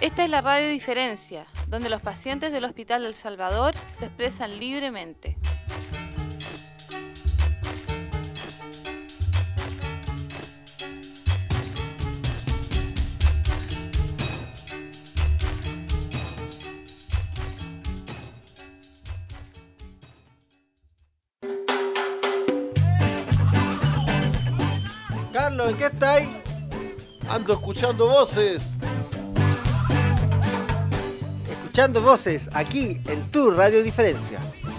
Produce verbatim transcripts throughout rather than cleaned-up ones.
Esta es la Radio Diferencia, donde los pacientes del Hospital del Salvador se expresan libremente. Carlos, ¿en qué estáis? Ando escuchando voces. Escuchando voces aquí en tu Radio Diferencia.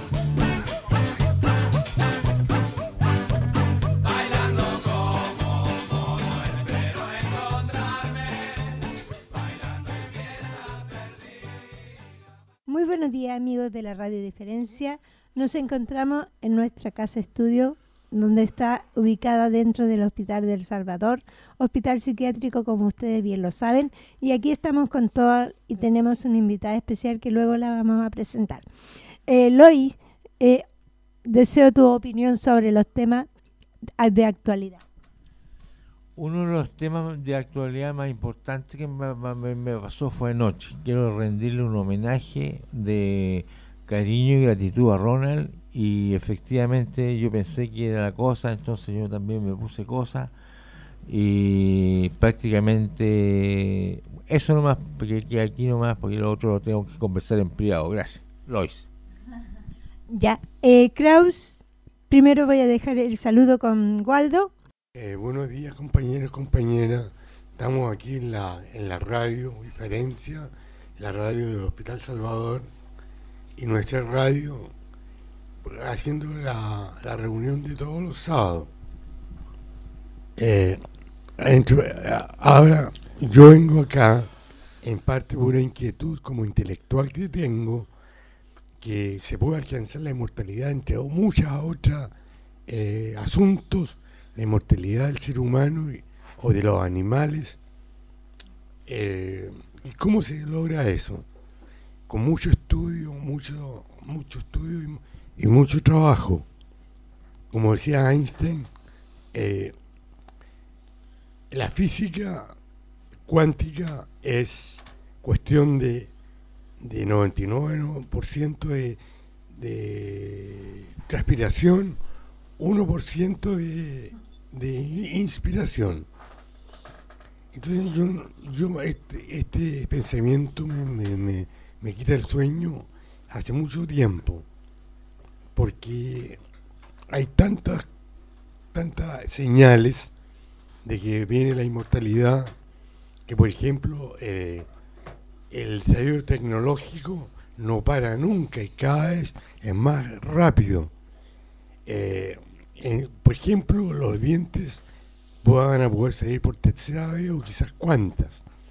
Bailando como mono, espero encontrarme. Bailando en fiesta perdida. Muy buenos días, amigos de la Radio Diferencia. Nos encontramos en nuestra casa estudio, donde está ubicada dentro del Hospital del Salvador, hospital psiquiátrico, como ustedes bien lo saben, y aquí estamos con todas y tenemos una invitada especial que luego la vamos a presentar. Eh, Lois, eh, deseo tu opinión sobre los temas de actualidad. Uno de los temas de actualidad más importantes que me, me, me pasó fue anoche. Quiero rendirle un homenaje de cariño y gratitud a Ronald. Y efectivamente yo pensé que era la cosa, entonces yo también me puse cosa y prácticamente eso nomás, porque que aquí nomás, porque lo otro lo tengo que conversar en privado. Gracias, Lois. Ya, eh, Kraus, primero voy a dejar el saludo con Waldo. Eh, buenos días, compañeros y compañeras. Estamos aquí en la, en la radio Diferencia, la radio del Hospital Salvador, y nuestra radio haciendo la, la reunión de todos los sábados. Eh, entre, ahora yo vengo acá en parte por una inquietud como intelectual que tengo, que se puede alcanzar la inmortalidad entre muchas otras eh, asuntos, la inmortalidad del ser humano y, o de los animales. Eh, ¿Y cómo se logra eso? Con mucho estudio, mucho, mucho estudio y y mucho trabajo. Como decía Einstein, eh, la física cuántica es cuestión de, de noventa y nueve por ciento de, de transpiración, uno por ciento de, de inspiración. Entonces yo, yo este, este pensamiento me, me, me, me quita el sueño hace mucho tiempo, porque hay tantas tantas señales de que viene la inmortalidad, que por ejemplo eh, el desarrollo tecnológico no para nunca y cada vez es más rápido. Eh, en, por ejemplo, los dientes van a poder salir por tercera vez o quizás cuantas,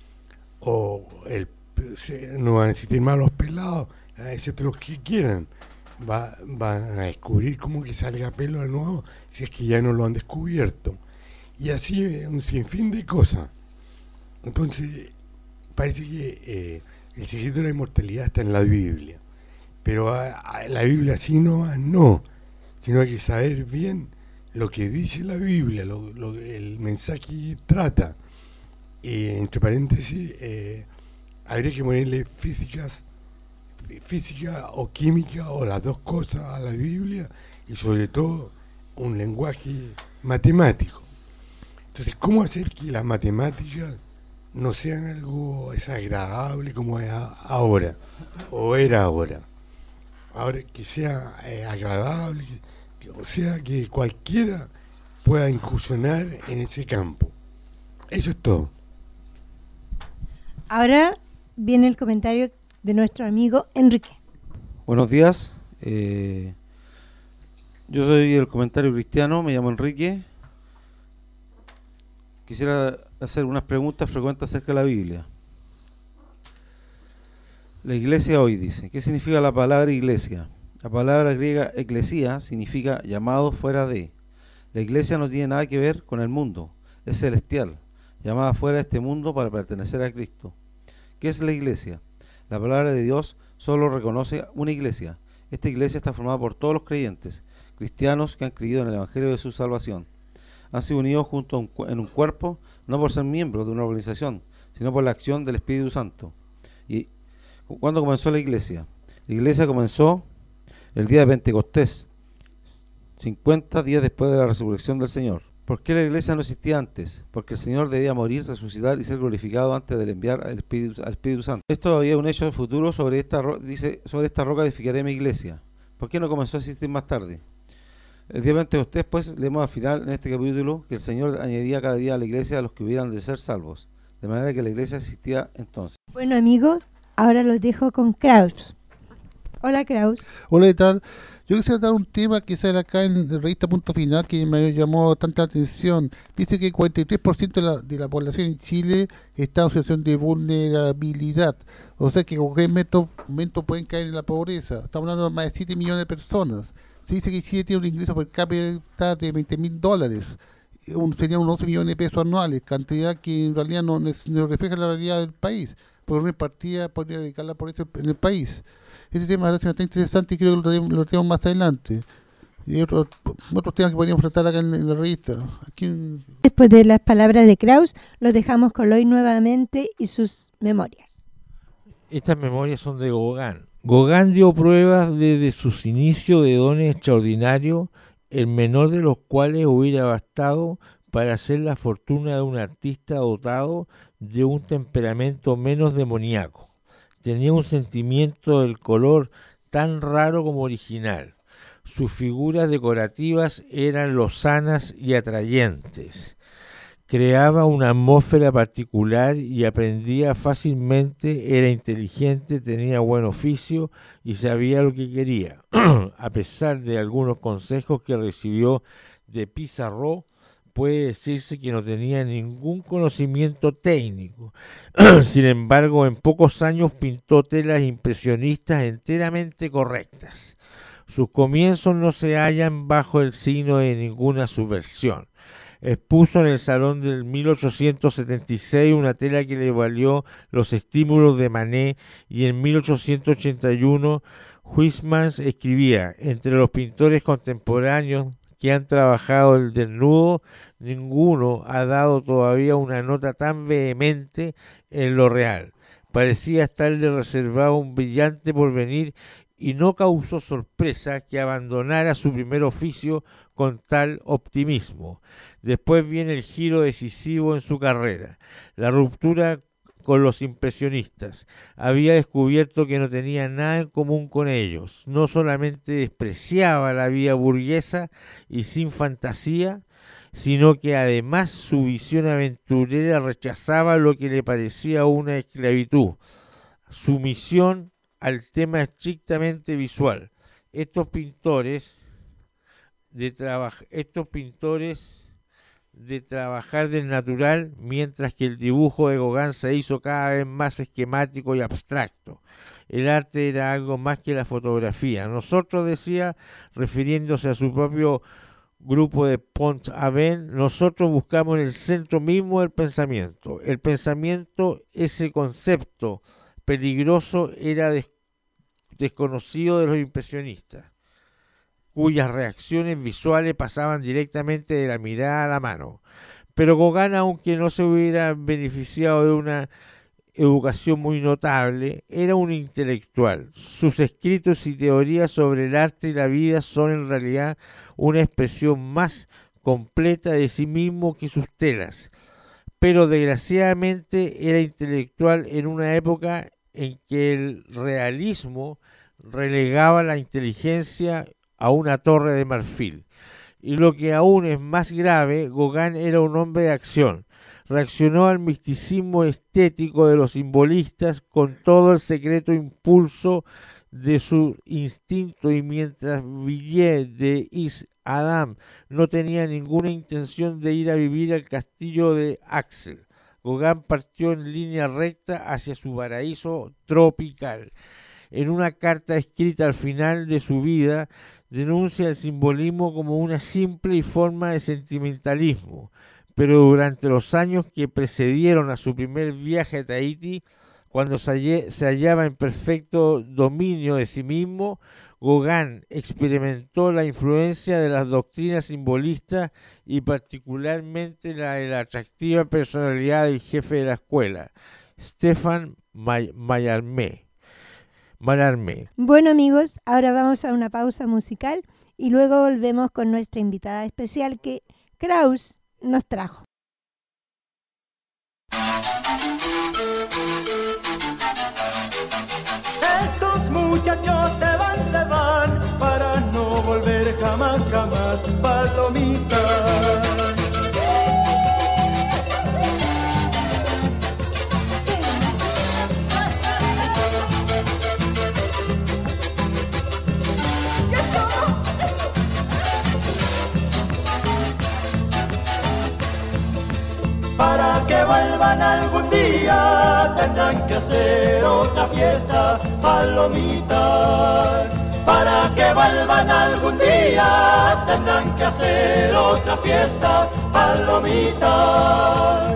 o el, se, no van a existir más los pelados, excepto los que quieran. Va, van a descubrir cómo que salga pelo de nuevo si es que ya no lo han descubierto, y así un sinfín de cosas. Entonces parece que eh, el secreto de la inmortalidad está en la Biblia, pero a, a la Biblia así no no sino hay que saber bien lo que dice la Biblia, lo, lo, el mensaje que trata, y entre paréntesis eh, habría que ponerle físicas física o química o las dos cosas a la Biblia, y sobre todo un lenguaje matemático. Entonces, ¿cómo hacer que las matemáticas no sean algo desagradable como es ahora o era ahora? Ahora que sea eh, agradable, que, o sea que cualquiera pueda incursionar en ese campo. Eso es todo. Ahora viene el comentario de nuestro amigo Enrique. Buenos días, eh, yo soy el comentario cristiano, me llamo Enrique. Quisiera hacer unas preguntas frecuentes acerca de la Biblia. La iglesia hoy dice, ¿qué significa la palabra iglesia? La palabra griega eclesía significa llamado fuera de. La iglesia no tiene nada que ver con el mundo, es celestial, llamada fuera de este mundo para pertenecer a Cristo. ¿Qué es la iglesia? La palabra de Dios solo reconoce una iglesia. Esta iglesia está formada por todos los creyentes, cristianos que han creído en el Evangelio de su salvación. Han sido unidos juntos en un cuerpo, no por ser miembros de una organización, sino por la acción del Espíritu Santo. ¿Y cuándo comenzó la iglesia? La iglesia comenzó el día de Pentecostés, cincuenta días después de la resurrección del Señor. ¿Por qué la iglesia no existía antes? Porque el Señor debía morir, resucitar y ser glorificado antes de enviar al Espíritu, al Espíritu Santo. Esto había un hecho futuro sobre esta, dice, sobre esta roca edificaré mi iglesia. ¿Por qué no comenzó a existir más tarde? El día de Pentecostés, pues, leemos al final en este capítulo que el Señor añadía cada día a la iglesia a los que hubieran de ser salvos. De manera que la iglesia existía entonces. Bueno, amigos, ahora los dejo con Kraus. Hola, Kraus. Hola, ¿qué tal? Yo quisiera dar un tema que sale acá en la revista Punto Final que me llamó tanta atención. Dice que el cuarenta y tres por ciento de la, de la población en Chile está en situación de vulnerabilidad. O sea que en cualquier momento, momento pueden caer en la pobreza. Estamos hablando de más de siete millones de personas. Se dice que Chile tiene un ingreso per cápita de veinte mil dólares. Un, serían unos once millones de pesos anuales, cantidad que en realidad no, no refleja la realidad del país. Por una partida podría dedicar la pobreza en el país. Ese tema es bastante interesante y creo que lo traemos, lo traemos más adelante. Y otros otros temas que podríamos tratar acá en, en la revista. Aquí en... Después de las palabras de Kraus, los dejamos con Loy nuevamente y sus memorias. Estas memorias son de Gauguin. Gauguin dio pruebas desde sus inicios de dones extraordinarios, el menor de los cuales hubiera bastado para hacer la fortuna de un artista dotado de un temperamento menos demoníaco. Tenía un sentimiento del color tan raro como original. Sus figuras decorativas eran lozanas y atrayentes. Creaba una atmósfera particular y aprendía fácilmente, era inteligente, tenía buen oficio y sabía lo que quería. A pesar de algunos consejos que recibió de Pissarro, puede decirse que no tenía ningún conocimiento técnico. Sin embargo, en pocos años pintó telas impresionistas enteramente correctas. Sus comienzos no se hallan bajo el signo de ninguna subversión. Expuso en el Salón del mil ochocientos setenta y seis una tela que le valió los estímulos de Manet, y en mil ochocientos ochenta y uno Huysmans escribía: entre los pintores contemporáneos que han trabajado el desnudo, ninguno ha dado todavía una nota tan vehemente en lo real. Parecía estarle reservado un brillante porvenir y no causó sorpresa que abandonara su primer oficio con tal optimismo. Después viene el giro decisivo en su carrera, la ruptura con los impresionistas. Había descubierto que no tenía nada en común con ellos. No solamente despreciaba la vida burguesa y sin fantasía, sino que además su visión aventurera rechazaba lo que le parecía una esclavitud. Sumisión al tema estrictamente visual. Estos pintores de traba- estos pintores de trabajar del natural, mientras que el dibujo de Gauguin se hizo cada vez más esquemático y abstracto. El arte era algo más que la fotografía. Nosotros, decía, refiriéndose a su propio grupo de Pont-Aven, nosotros buscamos en el centro mismo del pensamiento. El pensamiento, ese concepto peligroso, era des- desconocido de los impresionistas, cuyas reacciones visuales pasaban directamente de la mirada a la mano. Pero Gauguin, aunque no se hubiera beneficiado de una educación muy notable, era un intelectual. Sus escritos y teorías sobre el arte y la vida son en realidad una expresión más completa de sí mismo que sus telas. Pero desgraciadamente era intelectual en una época en que el realismo relegaba la inteligencia a una torre de marfil. Y lo que aún es más grave, Gauguin era un hombre de acción. Reaccionó al misticismo estético de los simbolistas con todo el secreto impulso de su instinto, y mientras Villiers de Is Adam no tenía ninguna intención de ir a vivir al castillo de Axel, Gauguin partió en línea recta hacia su paraíso tropical. En una carta escrita al final de su vida, denuncia el simbolismo como una simple forma de sentimentalismo, pero durante los años que precedieron a su primer viaje a Tahití, cuando se hallaba en perfecto dominio de sí mismo, Gauguin experimentó la influencia de las doctrinas simbolistas y particularmente la de la atractiva personalidad del jefe de la escuela, Stefan May- Mayarmé. Malarmé. Bueno amigos, ahora vamos a una pausa musical y luego volvemos con nuestra invitada especial que Kraus nos trajo. Estos muchachos se van, se van para no volver jamás, jamás, palomita. Para que vuelvan algún día tendrán que hacer otra fiesta, palomita. Para que vuelvan algún día tendrán que hacer otra fiesta, palomita.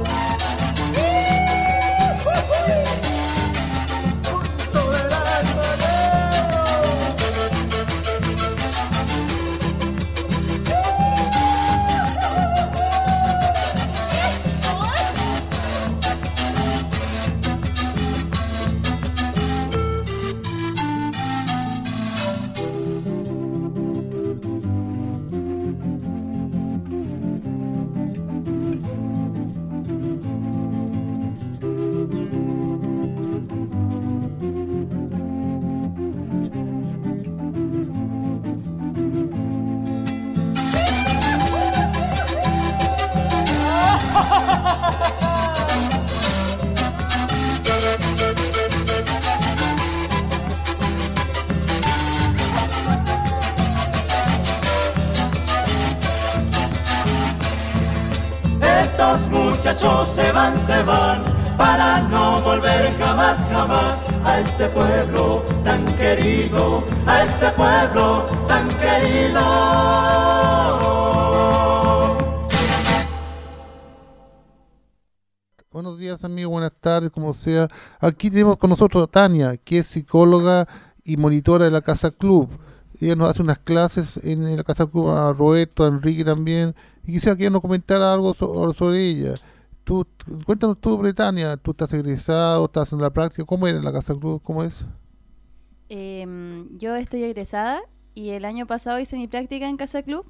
Estos muchachos se van, se van para no volver jamás, jamás a este pueblo tan querido, a este pueblo tan querido. Buenos días amigos, buenas tardes, como sea. Aquí tenemos con nosotros a Tania, que es psicóloga y monitora de la Casa Club. Ella nos hace unas clases en la Casa Club, a Roberto, a Enrique también. Y quisiera que ella nos comentara algo so- sobre ella. Tú, cuéntanos tú, Tania, tú estás egresado, estás en la práctica, ¿cómo era en la Casa Club? ¿Cómo es? Eh, yo estoy egresada y el año pasado hice mi práctica en Casa Club.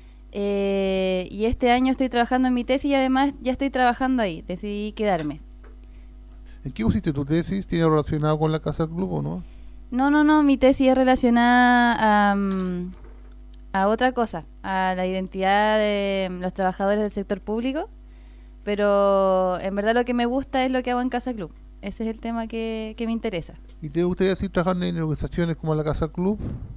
Eh, y este año estoy trabajando en mi tesis y además ya estoy trabajando ahí, decidí quedarme. ¿En qué pusiste tu tesis? ¿Tiene relacionado con la Casa Club o no? No, no, no, mi tesis es relacionada a, um, a otra cosa, a la identidad de los trabajadores del sector público, pero en verdad lo que me gusta es lo que hago en Casa Club. Ese es el tema que, que me interesa. ¿Y te gustaría seguir trabajando en organizaciones como la Casa Club?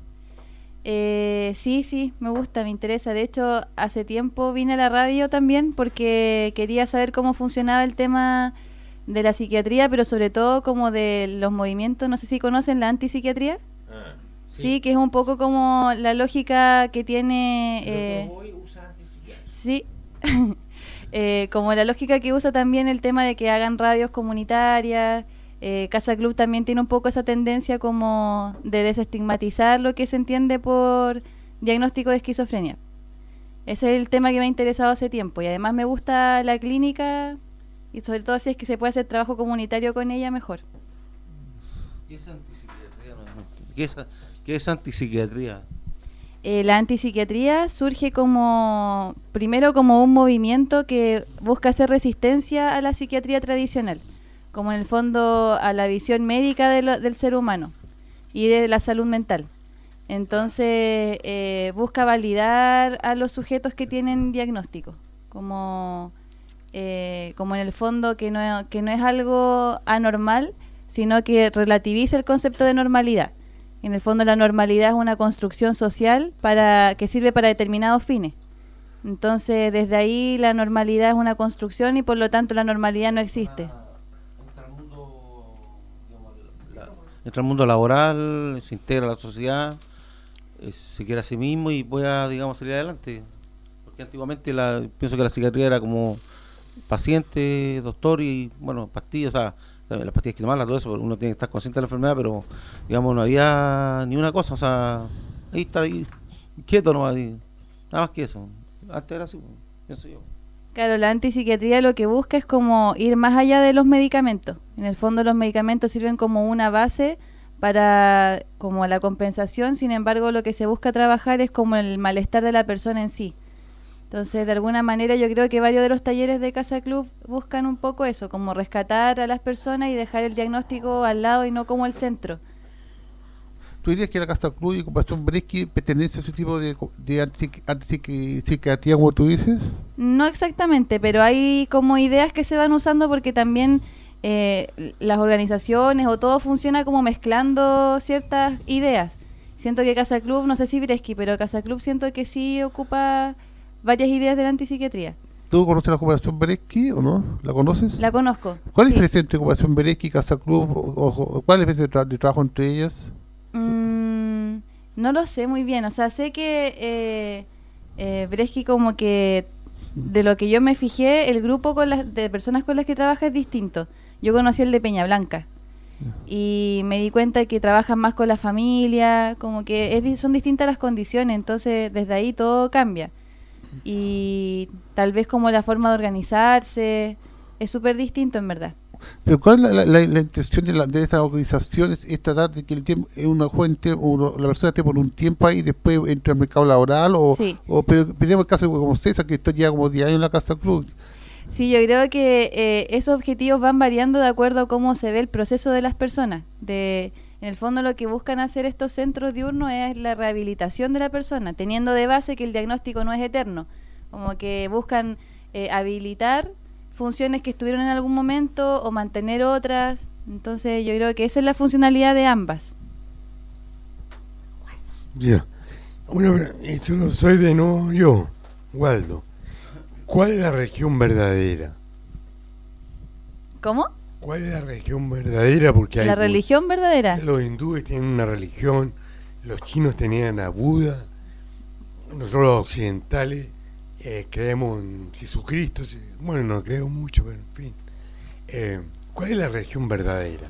Eh, sí, sí, me gusta, me interesa. De hecho, hace tiempo vine a la radio también porque quería saber cómo funcionaba el tema de la psiquiatría, pero sobre todo como de los movimientos. No sé si conocen la antipsiquiatría. Ah, Sí, sí. que es un poco como la lógica que tiene... eh, sí, eh, como la lógica que usa también el tema de que hagan radios comunitarias. Eh, Casa Club también tiene un poco esa tendencia como de desestigmatizar lo que se entiende por diagnóstico de esquizofrenia. Ese es el tema que me ha interesado hace tiempo y además me gusta la clínica y sobre todo si es que se puede hacer trabajo comunitario con ella, mejor. ¿Qué es antipsiquiatría? ¿Qué es, qué es antipsiquiatría? Eh, la antipsiquiatría surge como, primero como un movimiento que busca hacer resistencia a la psiquiatría tradicional, como en el fondo a la visión médica de lo, del ser humano y de la salud mental. Entonces eh, busca validar a los sujetos que tienen diagnóstico, como, eh, como en el fondo que no, que no es algo anormal, sino que relativiza el concepto de normalidad. En el fondo la normalidad es una construcción social para que sirve para determinados fines. Entonces desde ahí la normalidad es una construcción y por lo tanto la normalidad no existe. Entra al mundo laboral, se integra a la sociedad, eh, se quiere a sí mismo y pueda, digamos, salir adelante. Porque antiguamente la, pienso que la psiquiatría era como paciente, doctor y, bueno, pastillas, o sea, las pastillas hay que tomarlas, todo eso, porque uno tiene que estar consciente de la enfermedad, pero, digamos, no había ni una cosa, o sea, ahí estar ahí, quieto nomás, y nada más que eso. Antes era así, pienso yo. Claro, la antipsiquiatría lo que busca es como ir más allá de los medicamentos. En el fondo los medicamentos sirven como una base para como la compensación, sin embargo lo que se busca trabajar es como el malestar de la persona en sí. Entonces, de alguna manera yo creo que varios de los talleres de Casa Club buscan un poco eso, como rescatar a las personas y dejar el diagnóstico al lado y no como el centro. ¿Tú dirías que la Casa Club y Ocupación Bresky pertenece a ese tipo de, de antipsiquiatría, como tú dices? No exactamente, pero hay como ideas que se van usando porque también eh, las organizaciones o todo funciona como mezclando ciertas ideas. Siento que Casa Club, no sé si Bresky, pero Casa Club siento que sí ocupa varias ideas de la antipsiquiatría. ¿Tú conoces la Ocupación Bresky o no? ¿La conoces? La conozco. ¿Cuál es sí. la diferencia entre Ocupación Bresky y Casa Club? O, o, ¿Cuál es la diferencia de, tra de trabajo entre ellas? Mm, no lo sé muy bien. O sea, sé que eh, eh, Bresky como que de lo que yo me fijé, el grupo con las, de personas con las que trabaja es distinto. Yo conocí el de Peña Blanca. Y me di cuenta que trabajan más con la familia, como que es, son distintas las condiciones, entonces desde ahí todo cambia. Y tal vez como la forma de organizarse es súper distinto en verdad. Pero ¿cuál es la, la, la intención de, la, de esas organizaciones? Es tratar de que el tiempo, una joven, uno, la persona esté por un tiempo ahí y después entre al mercado laboral, o, sí. o pero tenemos el caso como César, que esto lleva como diez años en la Casa Club. Sí, yo creo que eh, esos objetivos van variando de acuerdo a cómo se ve el proceso de las personas. De, en el fondo lo que buscan hacer estos centros diurnos es la rehabilitación de la persona, teniendo de base que el diagnóstico no es eterno, como que buscan eh, habilitar funciones que estuvieron en algún momento o mantener otras. Entonces yo creo que esa es la funcionalidad de ambas. Ya, bueno, eso soy de nuevo yo, Waldo. ¿Cuál es la religión verdadera? ¿Cómo? ¿Cuál es la religión verdadera? Porque hay la religión verdadera. Los hindúes tienen una religión, los chinos tenían a Buda, nosotros los occidentales eh, creemos en Jesucristo. Bueno, no creo mucho, pero en fin. Eh, ¿Cuál es la religión verdadera?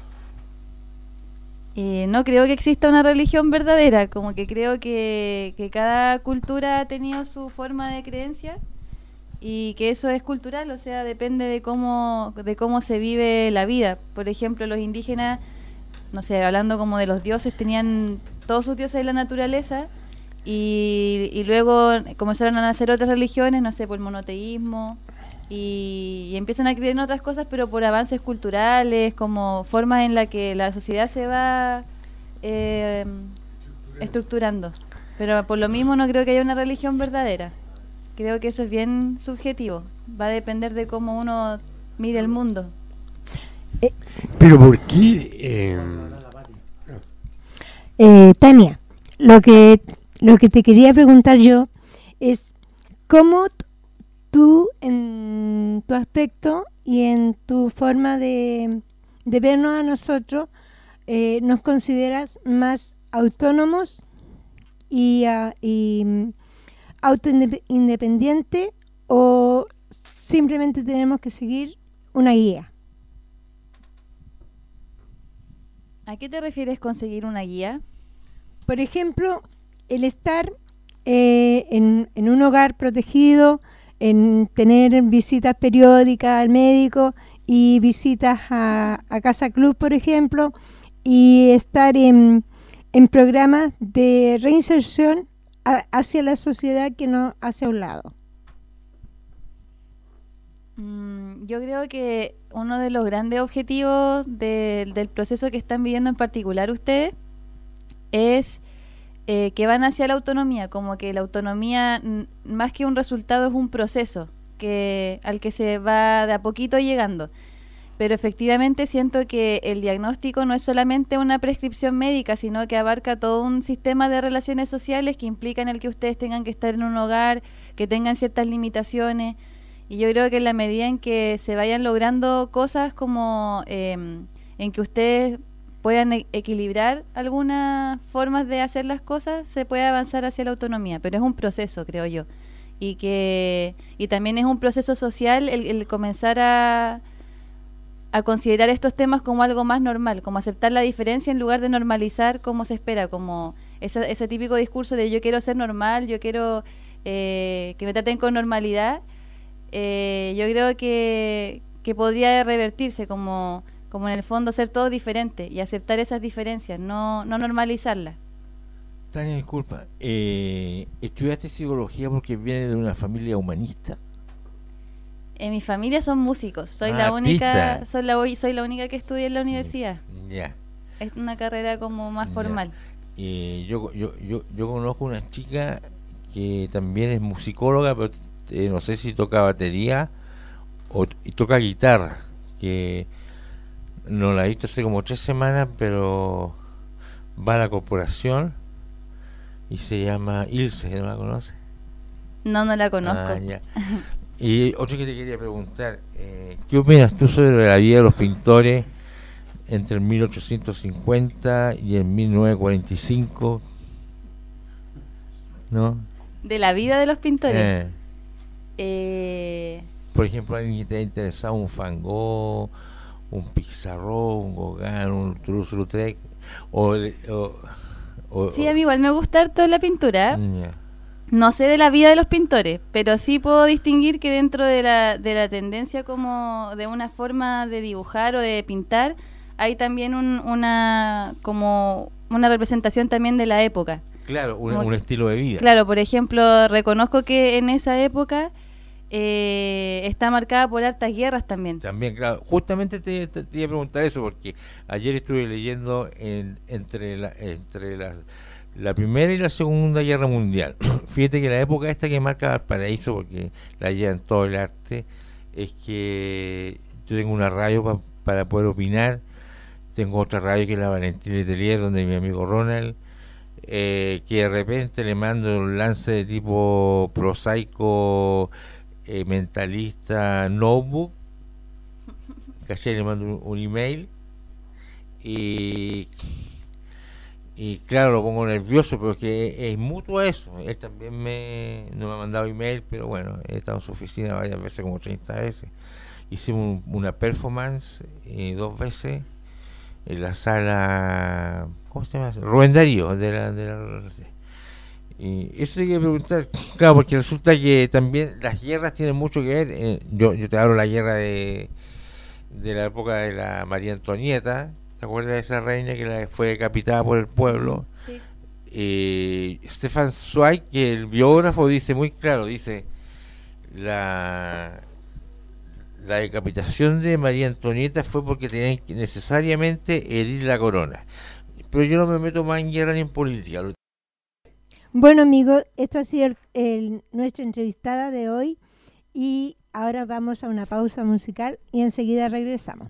Eh, no creo que exista una religión verdadera, como que creo que, que cada cultura ha tenido su forma de creencia. Y que eso es cultural, o sea, depende de cómo de cómo se vive la vida. Por ejemplo, los indígenas, no sé, hablando como de los dioses, tenían todos sus dioses de la naturaleza y, y luego comenzaron a nacer otras religiones, no sé, por el monoteísmo, y, y empiezan a creer en otras cosas, pero por avances culturales, como formas en la que la sociedad se va eh, estructurando. Pero por lo mismo no creo que haya una religión verdadera. Creo que eso es bien subjetivo. Va a depender de cómo uno mire el mundo. Eh, Pero ¿por qué? Eh... Eh, Tania, lo que, lo que te quería preguntar yo es cómo t- tú, en tu aspecto y en tu forma de, de vernos a nosotros, eh, nos consideras más autónomos y... Uh, y autoindependiente, o simplemente tenemos que seguir una guía. ¿A qué te refieres con seguir una guía? Por ejemplo, el estar eh, en, en un hogar protegido, en tener visitas periódicas al médico y visitas a, a Casa Club, por ejemplo, y estar en, en programas de reinserción hacia la sociedad que nos hace a un lado. Mm, yo creo que uno de los grandes objetivos de, del proceso que están viviendo en particular ustedes es eh, que van hacia la autonomía, como que la autonomía n- más que un resultado es un proceso que al que se va de a poquito llegando. Pero efectivamente siento que el diagnóstico no es solamente una prescripción médica, sino que abarca todo un sistema de relaciones sociales que implican el que ustedes tengan que estar en un hogar, que tengan ciertas limitaciones. Y yo creo que en la medida en que se vayan logrando cosas como eh, en que ustedes puedan e- equilibrar algunas formas de hacer las cosas, se puede avanzar hacia la autonomía. Pero es un proceso, creo yo. Y que y también es un proceso social el, el comenzar a... a considerar estos temas como algo más normal, como aceptar la diferencia en lugar de normalizar como se espera, como ese, ese típico discurso de yo quiero ser normal, yo quiero eh, que me traten con normalidad, eh, yo creo que, que podría revertirse como, como en el fondo ser todo diferente y aceptar esas diferencias, no, no normalizarlas. Tania, disculpa, eh, ¿estudiaste psicología porque vienes de una familia humanista? En mi familia son músicos, soy Ah, la única, artista. soy la soy la única que estudia en la universidad. Ya. Es una carrera como más Ya. formal. Eh, yo, yo, yo, yo conozco una chica que también es musicóloga, pero eh, no sé si toca batería o y toca guitarra, que no la he visto hace como tres semanas, pero va a la corporación y se llama Ilse, ¿no la conoces? No, no la conozco. Ah, ya. Y otro que te quería preguntar, eh, ¿qué opinas tú sobre la vida de los pintores entre el mil ochocientos cincuenta y el mil novecientos cuarenta y cinco? ¿No? De la vida de los pintores. Eh, Eh, por ejemplo, alguien que te ha interesado, un Van Gogh, un Pizarro, un Gauguin, un Toulouse-Lautrec, o, o, o, sí, a mí igual me gusta harto la pintura. o- ya. No sé de la vida de los pintores, pero sí puedo distinguir que dentro de la, de la tendencia como de una forma de dibujar o de pintar, hay también un, una como una representación también de la época. Claro, un, Como- un estilo de vida. Claro, por ejemplo, reconozco que en esa época eh, está marcada por hartas guerras también. También, claro, justamente te, te- te iba a preguntar eso, porque ayer estuve leyendo en, entre la, entre la, la Primera y la Segunda Guerra Mundial. Fíjate que la época esta que marca Valparaíso, porque la llevan todo el arte, es que yo tengo una radio pa- para poder opinar, tengo otra radio que es la Valentín Letelier, donde mi amigo Ronald, eh, que de repente le mando un lance de tipo prosaico, eh, mentalista, notebook, ¿cachai? Le mando un, un email y y claro, lo pongo nervioso, pero es que es, es mutuo eso. Él también me no me ha mandado email, pero bueno, he estado en su oficina varias veces, como treinta veces. Hicimos un- una performance eh, dos veces en la sala, ¿cómo se llama? Rubén Darío de la, de la y eso hay que preguntar, claro, porque resulta que también las guerras tienen mucho que ver. eh, yo, yo te hablo de la guerra de de la época de la María Antonieta. ¿Te acuerdas de esa reina que la- fue decapitada por el pueblo? Sí. Eh, Stefan Zweig, que el biógrafo dice muy claro, dice la la decapitación de María Antonieta fue porque tenían que necesariamente herir la corona. Pero yo no me meto más en guerra ni en política. Lo- Bueno, amigos, esta ha sido el- el- nuestra entrevistada de hoy y ahora vamos a una pausa musical y enseguida regresamos.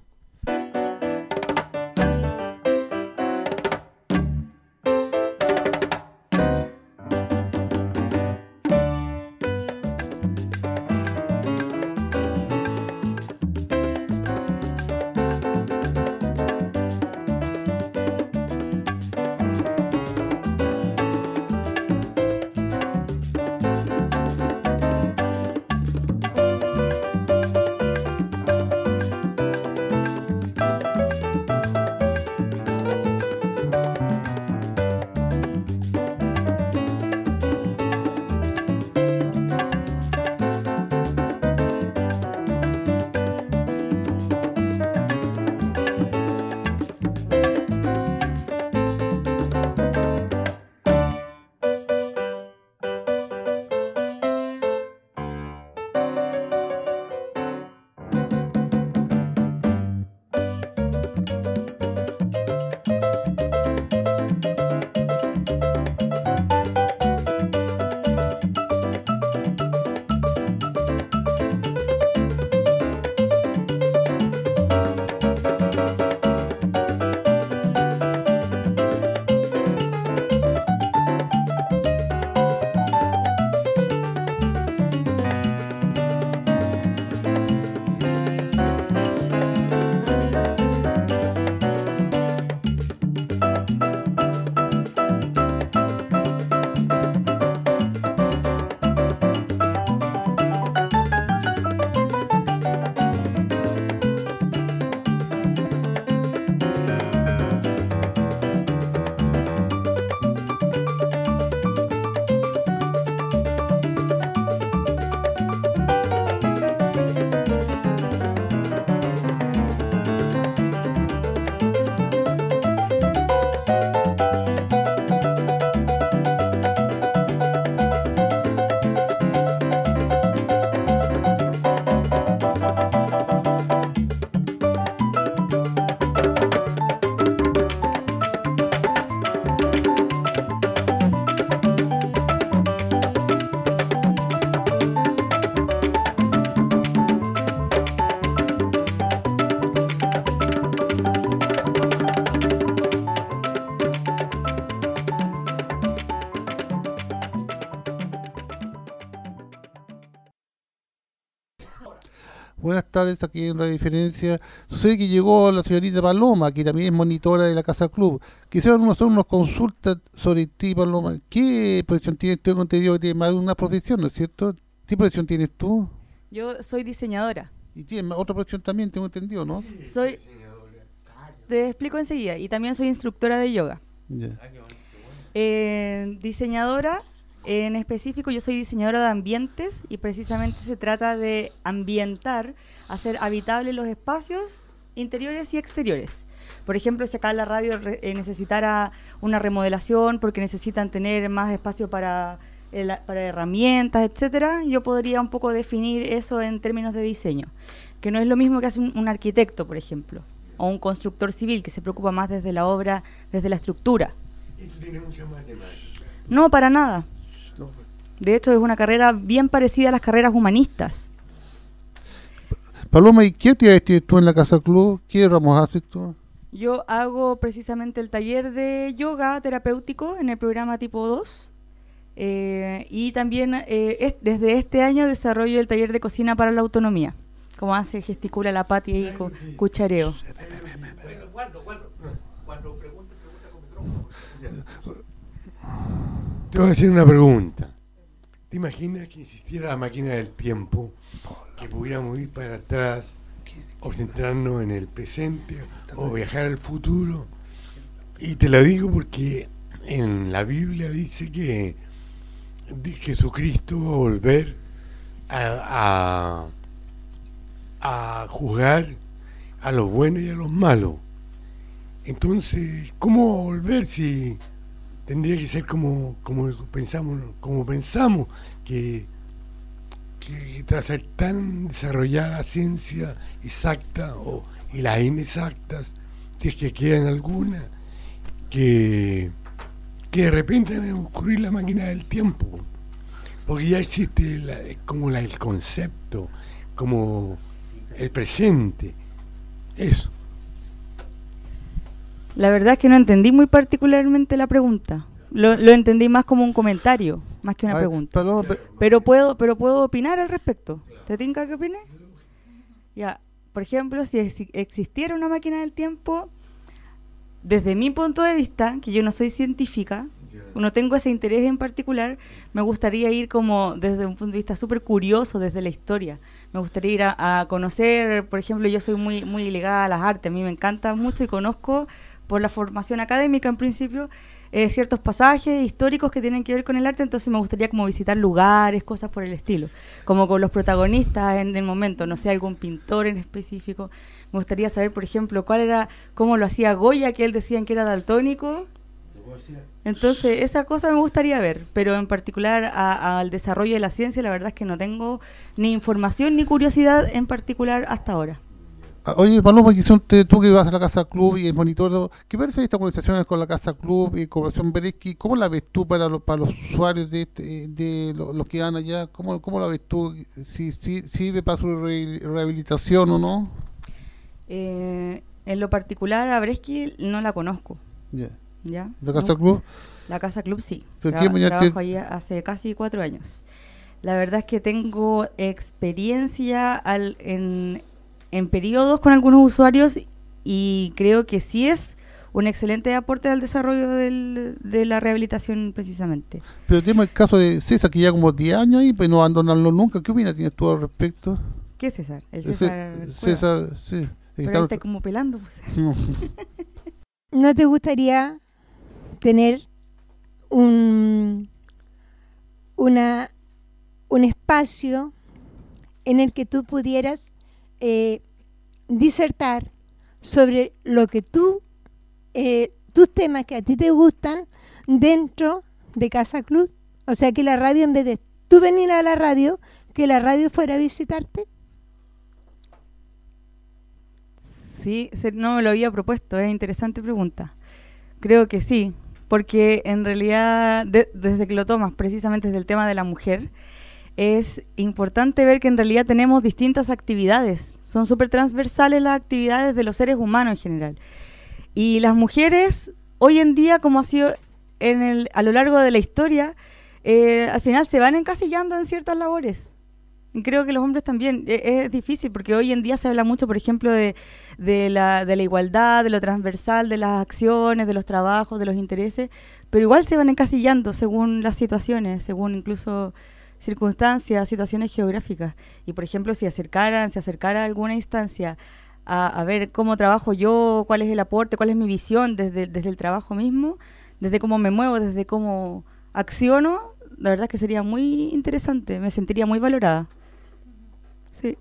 Buenas tardes, aquí en Radio Diferencia. Sucede que llegó la señorita Paloma, que también es monitora de la Casa Club. Quisiera hacer unas consultas sobre ti, Paloma. ¿Qué profesión tienes tú? Tengo entendido que tienes más de una profesión, ¿no es cierto? ¿Qué profesión tienes tú? Yo soy diseñadora. Y tienes otra profesión también, tengo entendido, ¿no? Soy... Te explico enseguida. Y también soy instructora de yoga. Yeah. Eh, diseñadora, en específico yo soy diseñadora de ambientes y precisamente se trata de ambientar, hacer habitables los espacios interiores y exteriores. Por ejemplo, si acá la radio re, eh, necesitara una remodelación porque necesitan tener más espacio para, eh, la, para herramientas, etcétera, yo podría un poco definir eso en términos de diseño, que no es lo mismo que hace un, un arquitecto, por ejemplo, o un constructor civil que se preocupa más desde la obra, desde la estructura. ¿Eso tiene mucha matemática? No, para nada. De hecho, es una carrera bien parecida a las carreras humanistas. Paloma, ¿y qué actividades tienes tú en la Casa Club? ¿Qué ramos haces tú? Yo hago precisamente el taller de yoga terapéutico en el programa tipo dos. Eh, y también eh, es, desde este año desarrollo el taller de cocina para la autonomía. Como hace, gesticula la Pati ahí con cuchareo. Te voy a hacer una pregunta. ¿Te imaginas que existiera la máquina del tiempo, que pudiéramos ir para atrás o centrarnos en el presente o viajar al futuro? Y te lo digo porque en la Biblia dice que Jesucristo va a volver a, a, a juzgar a los buenos y a los malos. Entonces, ¿cómo volver si tendría que ser como, como pensamos, como pensamos que, que tras ser tan desarrollada la ciencia exacta o, y las inexactas, si es que quedan algunas, que, que de repente debe ocurrir la máquina del tiempo, porque ya existe la, como la, el concepto, como el presente, eso. La verdad es que no entendí muy particularmente la pregunta. Lo, lo entendí más como un comentario, más que una Ay, pregunta. pero, pero, pero puedo pero puedo opinar al respecto. ¿Te tinca que opine? Ya, por ejemplo, si ex existiera una máquina del tiempo, desde mi punto de vista, que yo no soy científica, no tengo ese interés en particular, me gustaría ir como desde un punto de vista súper curioso, desde la historia. Me gustaría ir a, a conocer, por ejemplo, yo soy muy, muy ligada a las artes, a mí me encanta mucho y conozco por la formación académica en principio, eh, ciertos pasajes históricos que tienen que ver con el arte, entonces me gustaría como visitar lugares, cosas por el estilo, como con los protagonistas en el momento, no sé, algún pintor en específico. Me gustaría saber, por ejemplo, cuál era, cómo lo hacía Goya, que él decían que era daltónico. Entonces, esa cosa me gustaría ver, pero en particular a, a, al desarrollo de la ciencia, la verdad es que no tengo ni información ni curiosidad en particular hasta ahora. Oye, Paloma, quizás tú que vas a la Casa Club y el monitor, ¿qué parece estas conversaciones con la Casa Club y Corporación Beresky? ¿Cómo la ves tú para los, para los usuarios de este, de los, los que van allá? ¿Cómo, cómo la ves tú? ¿Si, si sirve para su re, rehabilitación o no? Eh, en lo particular, a Beresky no la conozco. Yeah. ¿Ya? ¿La Casa Club? La Casa Club sí. ¿Pero Tra qué trabajo allí hace casi cuatro años. La verdad es que tengo experiencia al, en... en periodos con algunos usuarios y creo que sí es un excelente aporte al desarrollo del, de la rehabilitación precisamente. Pero tenemos el caso de César, que ya como diez años ahí, pues no abandonarlo nunca. ¿Qué opinas tienes tú al respecto? ¿Qué es César? El César. El César, sí. Pero él está como pelando. Pues. No. ¿No te gustaría tener un, una, un espacio en el que tú pudieras Eh, disertar sobre lo que tú, eh, tus temas que a ti te gustan dentro de Casa Club? O sea, que la radio, en vez de tú venir a la radio, que la radio fuera a visitarte. Sí, no me lo había propuesto, es interesante pregunta. Creo que sí, porque en realidad, de, desde que lo tomas precisamente desde el tema de la mujer, es importante ver que en realidad tenemos distintas actividades. Son súper transversales las actividades de los seres humanos en general. Y las mujeres, hoy en día, como ha sido en el, a lo largo de la historia, eh, al final se van encasillando en ciertas labores. Y creo que los hombres también. Es, es difícil porque hoy en día se habla mucho, por ejemplo, de, de, la, de la igualdad, de lo transversal, de las acciones, de los trabajos, de los intereses, pero igual se van encasillando según las situaciones, según incluso circunstancias, situaciones geográficas. Y, por ejemplo, si acercaran, se acercara a alguna instancia a, a ver cómo trabajo yo, cuál es el aporte, cuál es mi visión desde, desde el trabajo mismo, desde cómo me muevo, desde cómo acciono, la verdad es que sería muy interesante, me sentiría muy valorada. Sí.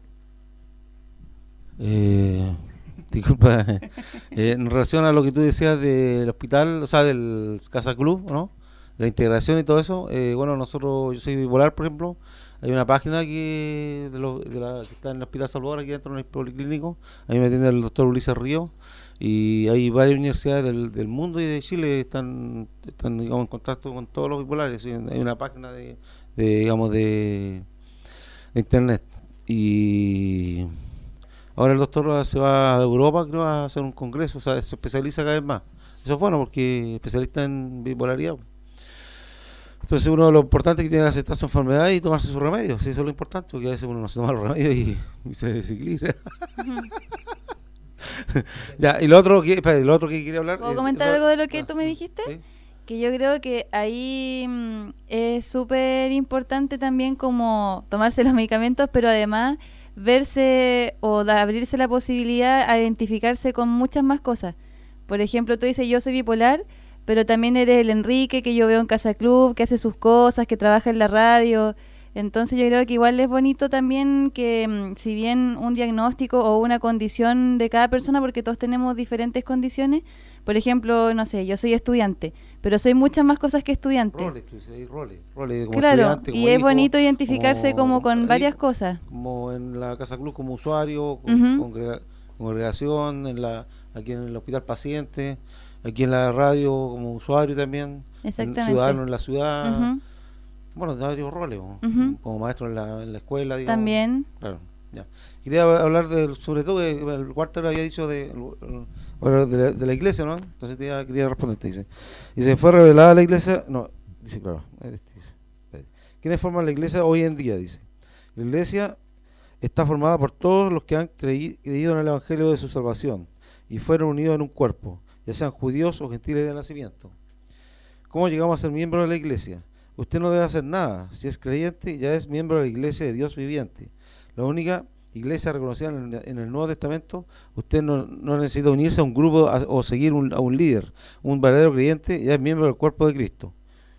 Eh, disculpa, eh, en relación a lo que tú decías del hospital, o sea, del Casa Club, ¿no? La integración y todo eso, eh, bueno, nosotros, yo soy bipolar, por ejemplo, hay una página que, de, lo, de la, que está en el Hospital Salvador, aquí dentro del policlínico, ahí me atiende el doctor Ulises Río, y hay varias universidades del, del mundo y de Chile están, están digamos, en contacto con todos los bipolares, hay una página de, de digamos, de, de internet, y ahora el doctor se va a Europa, creo, a hacer un congreso, o sea, se especializa cada vez más, eso es bueno porque es especialista en bipolaridad. Entonces uno de lo importante es que tiene que aceptar su enfermedad y tomarse sus remedios, sí, eso es lo importante, porque a veces uno no se toma los remedios y, y se desequilibra. Ya, y lo otro que, espera, lo otro que quería hablar. ¿Puedo es, comentar es, algo de lo que ah, tú me dijiste? ¿sí? Que yo creo que ahí mmm, es súper importante también como tomarse los medicamentos, pero además verse o da, abrirse la posibilidad a identificarse con muchas más cosas. Por ejemplo, tú dices, yo soy bipolar, pero también eres el Enrique que yo veo en Casa Club, que hace sus cosas, que trabaja en la radio. Entonces yo creo que igual es bonito también que si bien un diagnóstico o una condición de cada persona, porque todos tenemos diferentes condiciones, por ejemplo, no sé, yo soy estudiante, pero soy muchas más cosas que estudiante. Roles, tú dices, roles, roles como claro, estudiante, como y es hijo, bonito identificarse como, como con como varias cosas. Como en la Casa Club como usuario, con, Uh-huh. congrega, congregación, en la, aquí en el hospital paciente, aquí en la radio como usuario también, Exactamente. ciudadano en la ciudad, Uh-huh. bueno, de varios roles, Uh-huh. como maestro en la, en la escuela, digamos. También. Claro, ya. Quería hablar del, sobre todo, el Walter había dicho de, de, de, la, de la iglesia, ¿no? Entonces te iba, quería responderte, dice. Dice, fue revelada la iglesia, no, dice, claro, ¿quiénes forman la iglesia hoy en día? Dice, la iglesia está formada por todos los que han creí, creído en el evangelio de su salvación y fueron unidos en un cuerpo, ya sean judíos o gentiles de nacimiento. ¿Cómo llegamos a ser miembros de la iglesia? Usted no debe hacer nada, si es creyente ya es miembro de la iglesia de Dios viviente. La única iglesia reconocida en el, en el Nuevo Testamento, usted no, no necesita unirse a un grupo a, o seguir un, a un líder, un verdadero creyente ya es miembro del cuerpo de Cristo.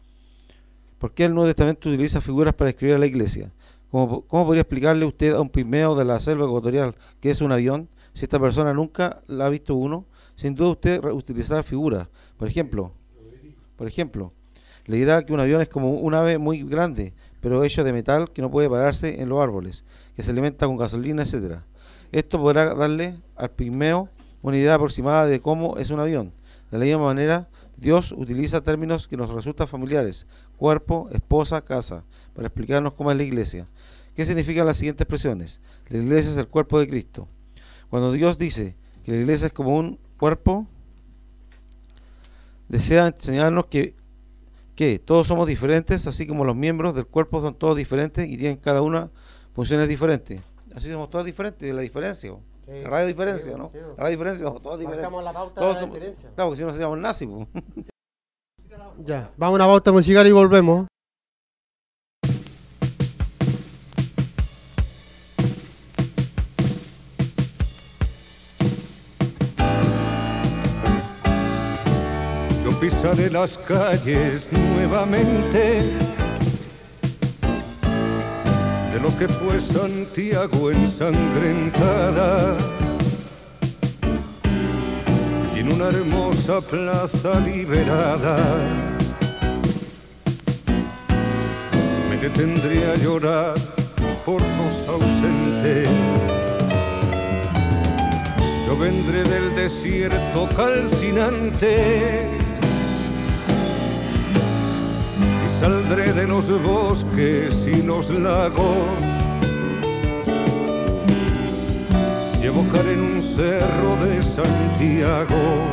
¿Por qué el Nuevo Testamento utiliza figuras para describir a la iglesia? ¿Cómo, cómo podría explicarle usted a un pigmeo de la selva ecuatorial que es un avión, si esta persona nunca la ha visto uno? Sin duda usted utilizará figuras. Por ejemplo, por ejemplo, le dirá que un avión es como un ave muy grande, pero hecho de metal que no puede pararse en los árboles, que se alimenta con gasolina, etcétera. Esto podrá darle al pigmeo una idea aproximada de cómo es un avión. De la misma manera, Dios utiliza términos que nos resultan familiares: cuerpo, esposa, casa, para explicarnos cómo es la iglesia. ¿Qué significan las siguientes expresiones? La iglesia es el cuerpo de Cristo. Cuando Dios dice que la iglesia es como un cuerpo, desea enseñarnos que, que todos somos diferentes, así como los miembros del cuerpo son todos diferentes y tienen cada una funciones diferentes. Así somos todos diferentes, la diferencia. Sí, la radio diferencia, sí, ¿no? Sí, la radio diferencia, somos todos diferentes. Marcamos la pauta todos de la somos, diferencia. claro, porque si no seríamos nazis. Ya, vamos a una pauta musical y volvemos. Yo pisaré las calles nuevamente de lo que fue Santiago ensangrentada, y en una hermosa plaza liberada me detendré a llorar por los ausentes. Yo vendré del desierto calcinante y saldré de los bosques y los lagos y evocaré en un cerro de Santiago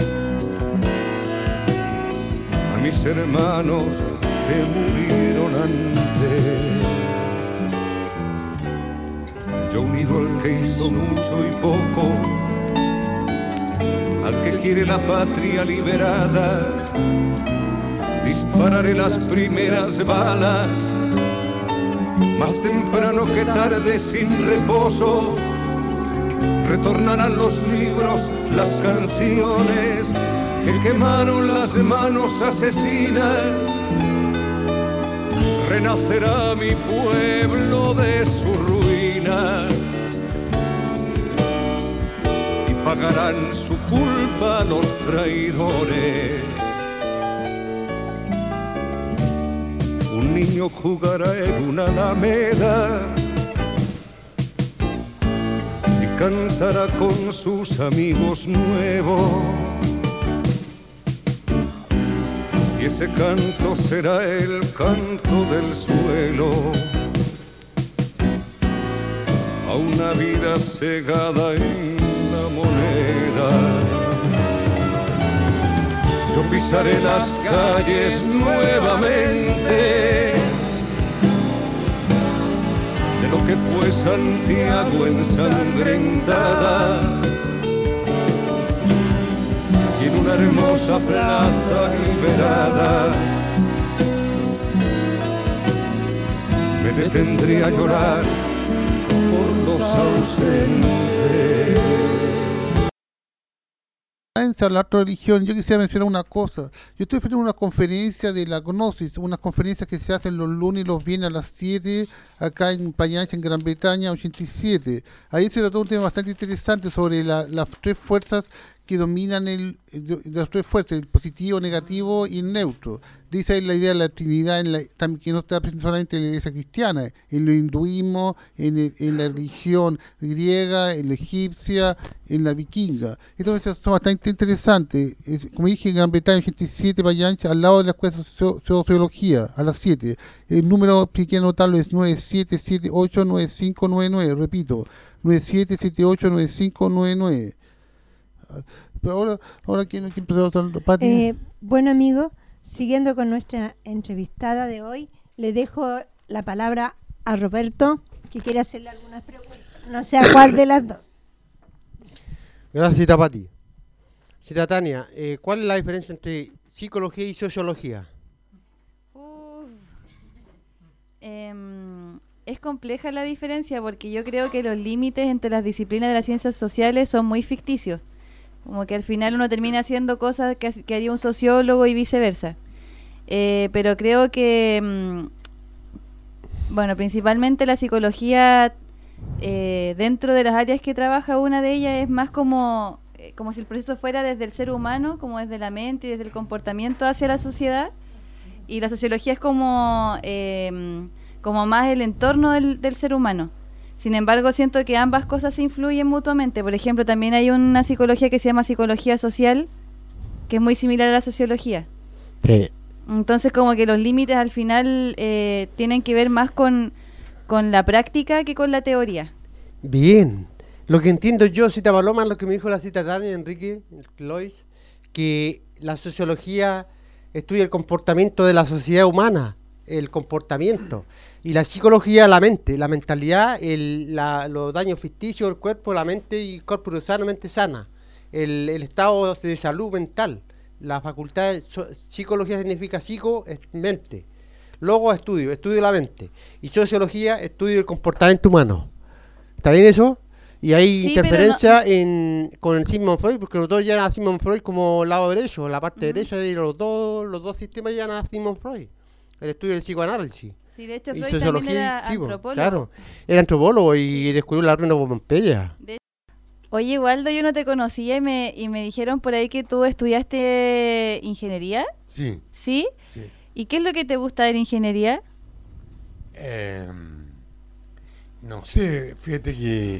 a mis hermanos que murieron antes. yo unido al que hizo mucho y poco, al que quiere la patria liberada, dispararé las primeras balas, más temprano que tarde sin reposo, retornarán los libros, las canciones que quemaron las manos asesinas. Renacerá mi pueblo de su ruina y pagarán su culpa los traidores. Un niño jugará en una alameda y cantará con sus amigos nuevos. Y ese canto será el canto del suelo a una vida cegada en la moneda. Yo pisaré las calles nuevamente de lo que fue Santiago ensangrentada, y en una hermosa plaza liberada me detendré a llorar por los ausentes. La otra religión, yo quisiera mencionar una cosa. Yo estoy frente a una conferencia de la Gnosis, unas conferencias que se hacen los lunes y los viernes a las siete, acá en Payancha, en Gran Bretaña, ochenta y siete. Ahí se trató un tema bastante interesante sobre la, las tres fuerzas que dominan el, las tres fuerzas, el positivo, negativo y el neutro. Dice ahí la idea de la Trinidad, en la, también, que no está presente solamente en la iglesia cristiana, en el hinduismo, en, el, en la religión griega, en la egipcia, en la vikinga. Entonces son bastante interesantes. Es, como dije, en Gran Bretaña ochenta y siete, Payancha, al lado de la escuela de sociología, a las siete. El número, si quieren anotarlo, es nueve siete siete ocho nueve cinco nueve nueve. Repito, nueve siete siete ocho nueve cinco nueve nueve. Pero ahora, ahora ¿quién, quién empezó a hablar? ¿Pati? Eh, bueno, amigo, siguiendo con nuestra entrevistada de hoy, le dejo la palabra a Roberto, que quiere hacerle algunas preguntas. No sé a cuál de las dos. Gracias, Cita Pati. Cita Tania, eh, ¿cuál es la diferencia entre psicología y sociología? Uh, eh, es compleja la diferencia porque yo creo que los límites entre las disciplinas de las ciencias sociales son muy ficticios. Como que al final uno termina haciendo cosas que, que haría un sociólogo y viceversa. Eh, pero creo que, mmm, bueno, principalmente la psicología, eh, dentro de las áreas que trabaja, una de ellas es más como, eh, como si el proceso fuera desde el ser humano, como desde la mente y desde el comportamiento hacia la sociedad. Y la sociología es como, eh, como más el entorno del, del ser humano. Sin embargo, siento que ambas cosas se influyen mutuamente. Por ejemplo, también hay una psicología que se llama psicología social, que es muy similar a la sociología. Sí. Entonces, como que los límites al final eh, tienen que ver más con, con la práctica que con la teoría. Bien. Lo que entiendo yo, Cita Paloma, lo que me dijo la Cita Tania, Enrique, Lois, que la sociología estudia el comportamiento de la sociedad humana, el comportamiento. Y la psicología, la mente, la mentalidad, el, la, los daños ficticios del cuerpo, la mente y cuerpo sano, mente sana. El, el estado de salud mental. La facultad de so, psicología significa psico, es mente. Luego estudio, estudio la mente. Y sociología, estudio el comportamiento humano. ¿Está bien eso? Y hay sí, interferencia no... en, con el Sigmund Freud, porque los dos llegan a Sigmund Freud como lado derecho, la parte uh-huh. derecha de los dos, los dos sistemas llegan a Sigmund Freud. El estudio del psicoanálisis. Sí, de hecho, Freud también era sí, antropólogo. Claro, era antropólogo y descubrió la ruina de Pompeya. De... Oye, Waldo, yo no te conocía y me, y me dijeron por ahí que tú estudiaste ingeniería. Sí. ¿Sí? Sí. ¿Y qué es lo que te gusta de la ingeniería? Eh, no sé, fíjate que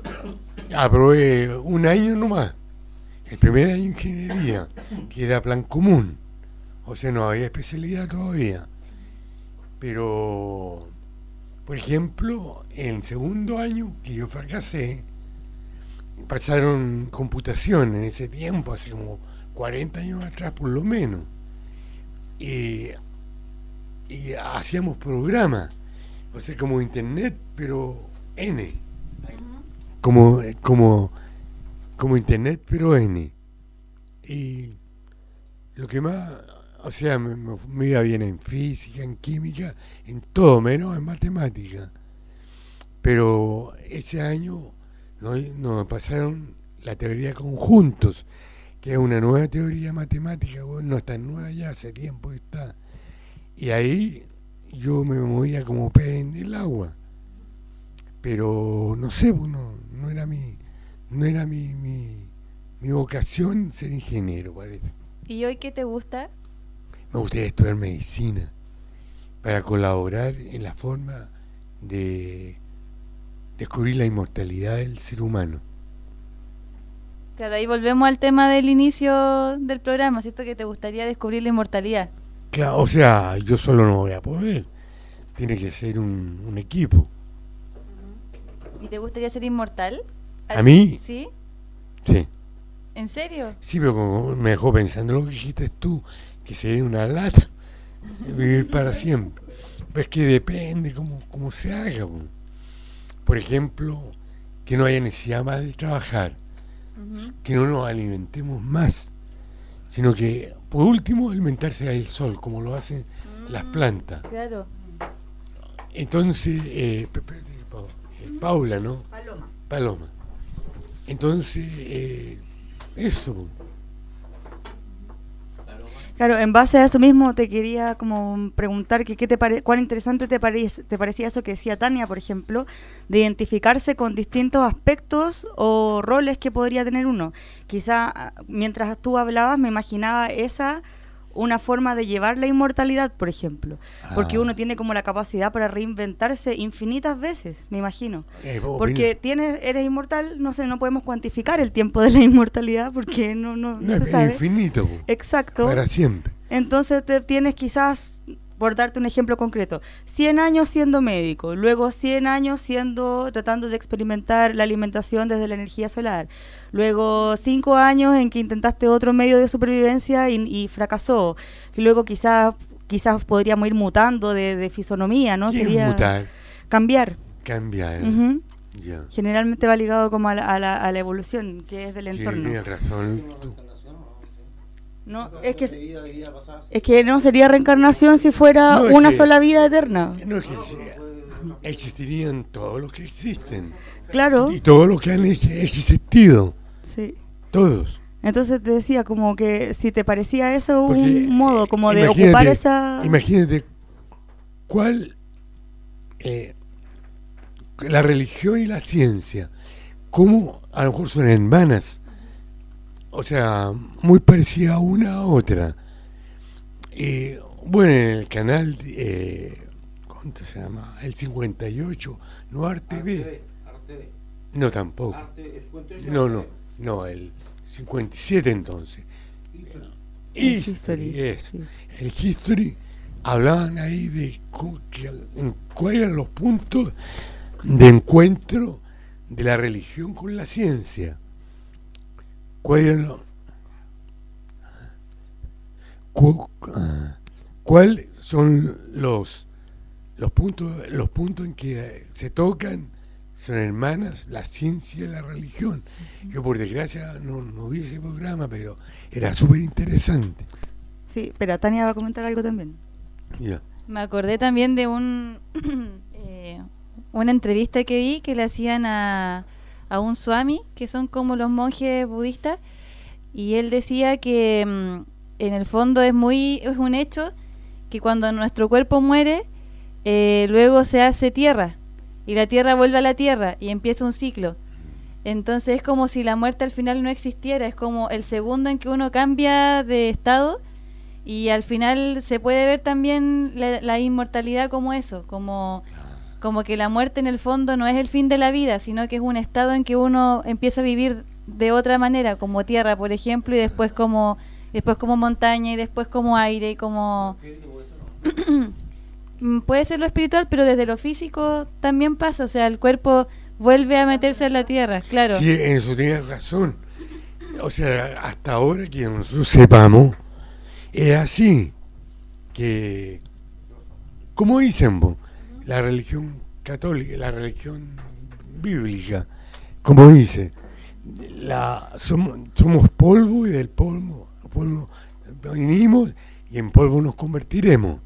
aprobé un año nomás. El primer año de ingeniería, que era plan común. O sea, no había especialidad todavía. Pero, por ejemplo, en segundo año, que yo fracasé, pasaron computación en ese tiempo, hace como cuarenta años atrás por lo menos. Y, y hacíamos programas, o sea, como internet, pero N. como, como, como internet, pero N. Y lo que más, o sea, me, me iba bien en física, en química, en todo, menos en matemática. Pero ese año nos, nos pasaron la teoría de conjuntos, que es una nueva teoría matemática, bueno, no es tan nueva ya, hace tiempo que está. Y ahí yo me movía como pez en el agua. Pero no sé, no, no era mi, no era mi, mi, mi vocación ser ingeniero, parece. ¿Y hoy qué te gusta? Me gustaría estudiar medicina para colaborar en la forma de descubrir la inmortalidad del ser humano. Claro, ahí volvemos al tema del inicio del programa, ¿cierto? Que te gustaría descubrir la inmortalidad. Claro, o sea, yo solo no voy a poder. Tiene que ser un, un equipo. ¿Y te gustaría ser inmortal? ¿A mí? ¿Sí? Sí. ¿En serio? Sí, pero como me dejó pensando lo que dijiste tú, que sería una lata vivir para siempre. Pues que depende cómo, cómo se haga. Po. Por ejemplo, que no haya necesidad más de trabajar, uh-huh. que no nos alimentemos más, sino que, por último, alimentarse del sol, como lo hacen mm, las plantas. Claro. Entonces, eh, Paula, ¿no? Paloma. Paloma. Entonces, eh, eso. Claro, en base a eso mismo te quería como preguntar que qué te pare, cuán interesante te, pare, te parecía eso que decía Tania, por ejemplo, de identificarse con distintos aspectos o roles que podría tener uno. Quizá mientras tú hablabas me imaginaba esa una forma de llevar la inmortalidad, por ejemplo, ah. porque uno tiene como la capacidad para reinventarse infinitas veces, me imagino. Eh, porque tienes, eres inmortal, no sé, no podemos cuantificar el tiempo de la inmortalidad porque no, no, no, no se es sabe. Infinito. Exacto. Para siempre. Entonces te tienes quizás, por darte un ejemplo concreto, cien años siendo médico, luego cien años siendo tratando de experimentar la alimentación desde la energía solar, luego cinco años en que intentaste otro medio de supervivencia y, y fracasó, y luego quizás quizás podríamos ir mutando de, de fisonomía, ¿no? ¿Qué Sería es mutar? Cambiar. Cambiar. Uh-huh. Yeah. Generalmente va ligado como a la, a la, a la evolución, que es del entorno. Sí, tienes razón. Tú. No, es que es que no sería reencarnación si fuera no, una que, sola vida eterna. No es que existirían todos los que existen. Claro. Y todos los que han existido. Sí. Todos. Entonces te decía como que si te parecía eso Porque, un modo como de ocupar esa... Imagínate cuál... Eh, la religión y la ciencia, cómo a lo mejor son hermanas. O sea, muy parecida una a otra. Eh, bueno, en el canal, eh, ¿cuánto se llama? El cincuenta y ocho, no Arte B. No, tampoco. No, no, no, el cincuenta y siete entonces. History, History eso. Sí. El History, hablaban ahí de cu- que, cuáles eran los puntos de encuentro de la religión con la ciencia. ¿Cuáles cu, cuál son los los puntos los puntos en que se tocan? Son hermanas la ciencia y la religión. Yo por desgracia no, no vi ese programa, pero era súper interesante. Sí, pero Tania va a comentar algo también. Yeah. Me acordé también de un eh, una entrevista que vi que le hacían a a un swami, que son como los monjes budistas, y él decía que mmm, en el fondo es muy es un hecho que cuando nuestro cuerpo muere, eh, luego se hace tierra, y la tierra vuelve a la tierra, y empieza un ciclo. Entonces es como si la muerte al final no existiera, es como el segundo en que uno cambia de estado, y al final se puede ver también la, la inmortalidad como eso, como... como que la muerte en el fondo no es el fin de la vida, sino que es un estado en que uno empieza a vivir de otra manera, como tierra, por ejemplo, y después como después como montaña, y después como aire, y como... puede ser lo espiritual, pero desde lo físico también pasa, o sea, el cuerpo vuelve a meterse en la tierra, claro. Sí, en eso tienes razón. O sea, hasta ahora que nosotros sepamos, es así, que, como dicen vos, la religión católica, la religión bíblica, como dice, la, somos, somos polvo y del polvo, polvo venimos y en polvo nos convertiremos.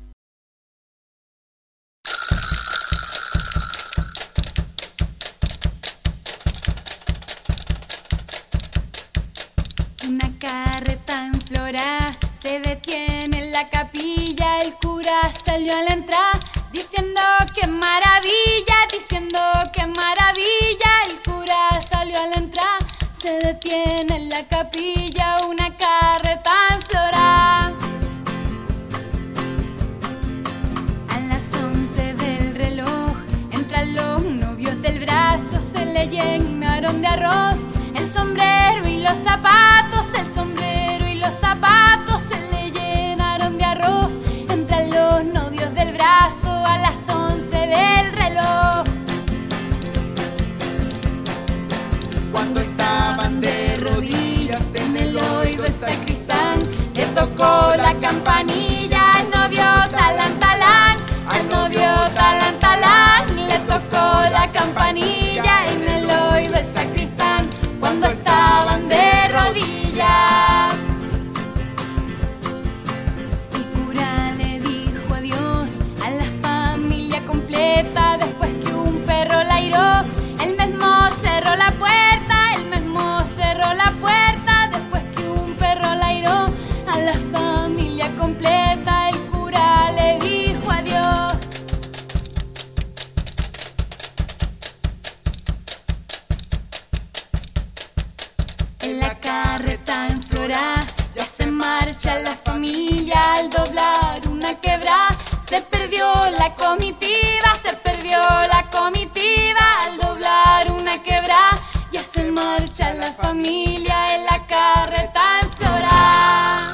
Una carreta en Flora se detiene en la capilla, el cura salió a la entrada diciendo que maravilla, diciendo que maravilla, el cura salió a la entrada, se detiene en la capilla una carreta en Flora. A las once del reloj entran los novios del brazo, se le llenaron de arroz el sombrero y los zapatos, el sombrero y los zapatos se le llenaron de arroz. Entran los novios del brazo a las once del reloj. Cuando estaban de rodillas en el oído el sacristán, le tocó la campanilla al novio talán talán, al novio talán talán, le tocó la campanilla en el oído el sacristán. Cuando estaban de rodillas, el cura le dijo adiós a la familia completa después que un perro la hirió. Él mismo cerró la puerta, él mismo cerró la puerta después que un perro la hirió. A la familia completa el cura le dijo adiós. En la carreta en Flora ya se marcha la familia, al doblar una quebrada se perdió la comitiva, se perdió la comitiva, al doblar una quebrada ya se marcha la familia en la carreta en Flora.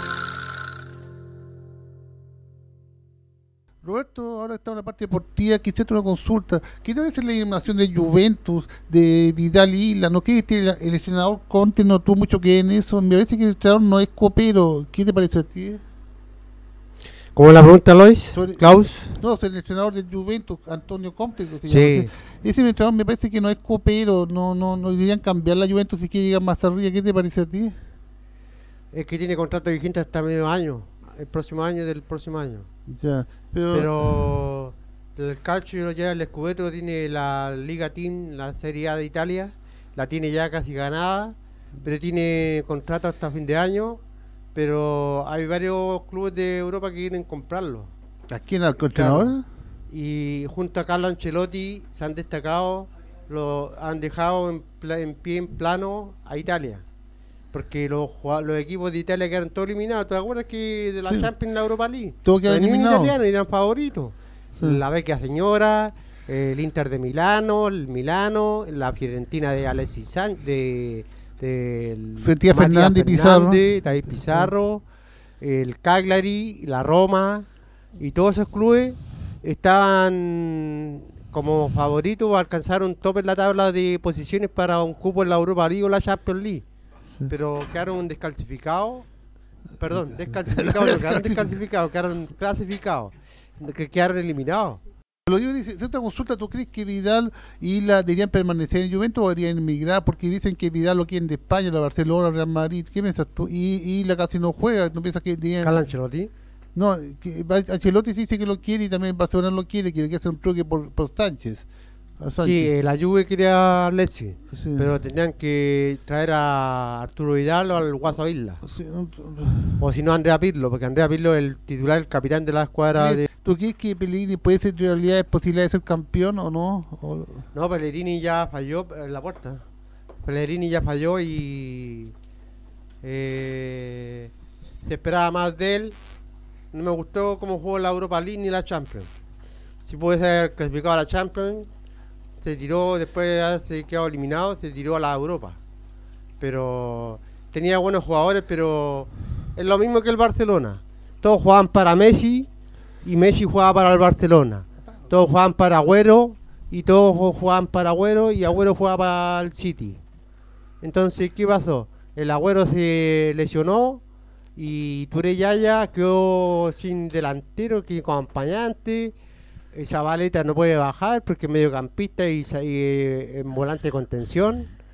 Roberto, ahora está en la parte deportiva, quisiera hacer una consulta. ¿Qué te parece la eliminación de Juventus, de Vidal y Isla? ¿No crees que el, el entrenador Conte no tuvo mucho que ver en eso? Me parece que el entrenador no es copero. ¿Qué te parece a ti? ¿Cómo la pregunta, Lois? Sobre, ¿Klaus? No, es el entrenador de Juventus, Antonio Conte. Que se Sí. llama. Ese entrenador me parece que no es copero. No, no, no deberían cambiar la Juventus si quiere llegar más arriba. ¿Qué te parece a ti? Es que tiene contrato vigente hasta medio año, el próximo año del próximo año. Ya, pero, Pero el calcio ya el Scudetto tiene la Liga Team, la Serie A de Italia, la tiene ya casi ganada, pero tiene contrato hasta fin de año, pero hay varios clubes de Europa que quieren comprarlo. ¿A quién, al entrenador? Claro. Y junto a Carlo Ancelotti se han destacado, lo han dejado en, pla- en pie en plano a Italia. Porque los, jugad- los equipos de Italia quedaron todos eliminados. ¿Te acuerdas que de la Sí. Champions, la Europa League? Todos quedaron Los eliminados. italianos eran favoritos. Sí. La Vecchia Señora, el Inter de Milano, el Milano, la Fiorentina de Alexis Sánchez, de, del Fiorentina, Matías Fernández, Pizarro. Fernández, David Pizarro, el Cagliari, la Roma, y todos esos clubes estaban como favoritos, alcanzaron top en la tabla de posiciones para un cupo en la Europa League o la Champions League. Pero quedaron descalcificados, perdón, descalcificados, no quedaron descalcificados, quedaron clasificados, que quedaron eliminados. Pero yo hice esta consulta, ¿tú crees que Vidal y Isla deberían permanecer en Juventus o deberían emigrar? Porque dicen que Vidal lo quieren de España, la Barcelona, Real Madrid. ¿Qué piensas tú? Y Isla casi no juega, ¿no piensas que deberían...? ¿Carlo Ancelotti? No, que Ancelotti dice que lo quiere y también Barcelona lo quiere, quiere que hacer un truque por, por Sánchez. A Sánchez. Sí, eh, la Juve quería a Alexis, Sí. pero tenían que traer a Arturo Vidal o al Guaso Isla. Sí, no, O si no, Andrea Pirlo, porque Andrea Pirlo es el titular, el capitán de la escuadra de... ¿Tú crees que Pellegrini puede ser en realidad posibilidad de ser campeón o no? O- No, Pellegrini ya falló en la puerta. Pellegrini ya falló y... Eh, se esperaba más de él. No me gustó cómo jugó la Europa League ni la Champions. Si puede ser clasificado a la Champions, se tiró, después de haberse quedado eliminado, se tiró a la Europa. Pero tenía buenos jugadores, pero es lo mismo que el Barcelona. Todos jugaban para Messi y Messi jugaba para el Barcelona. Todos jugaban para Agüero y todos jugaban para Agüero y Agüero jugaba para el City. Entonces, ¿qué pasó? El Agüero se lesionó y Touré Yaya quedó sin delantero, que acompañante. Esa baleta no puede bajar porque es mediocampista y, sa- y eh, en volante de contención.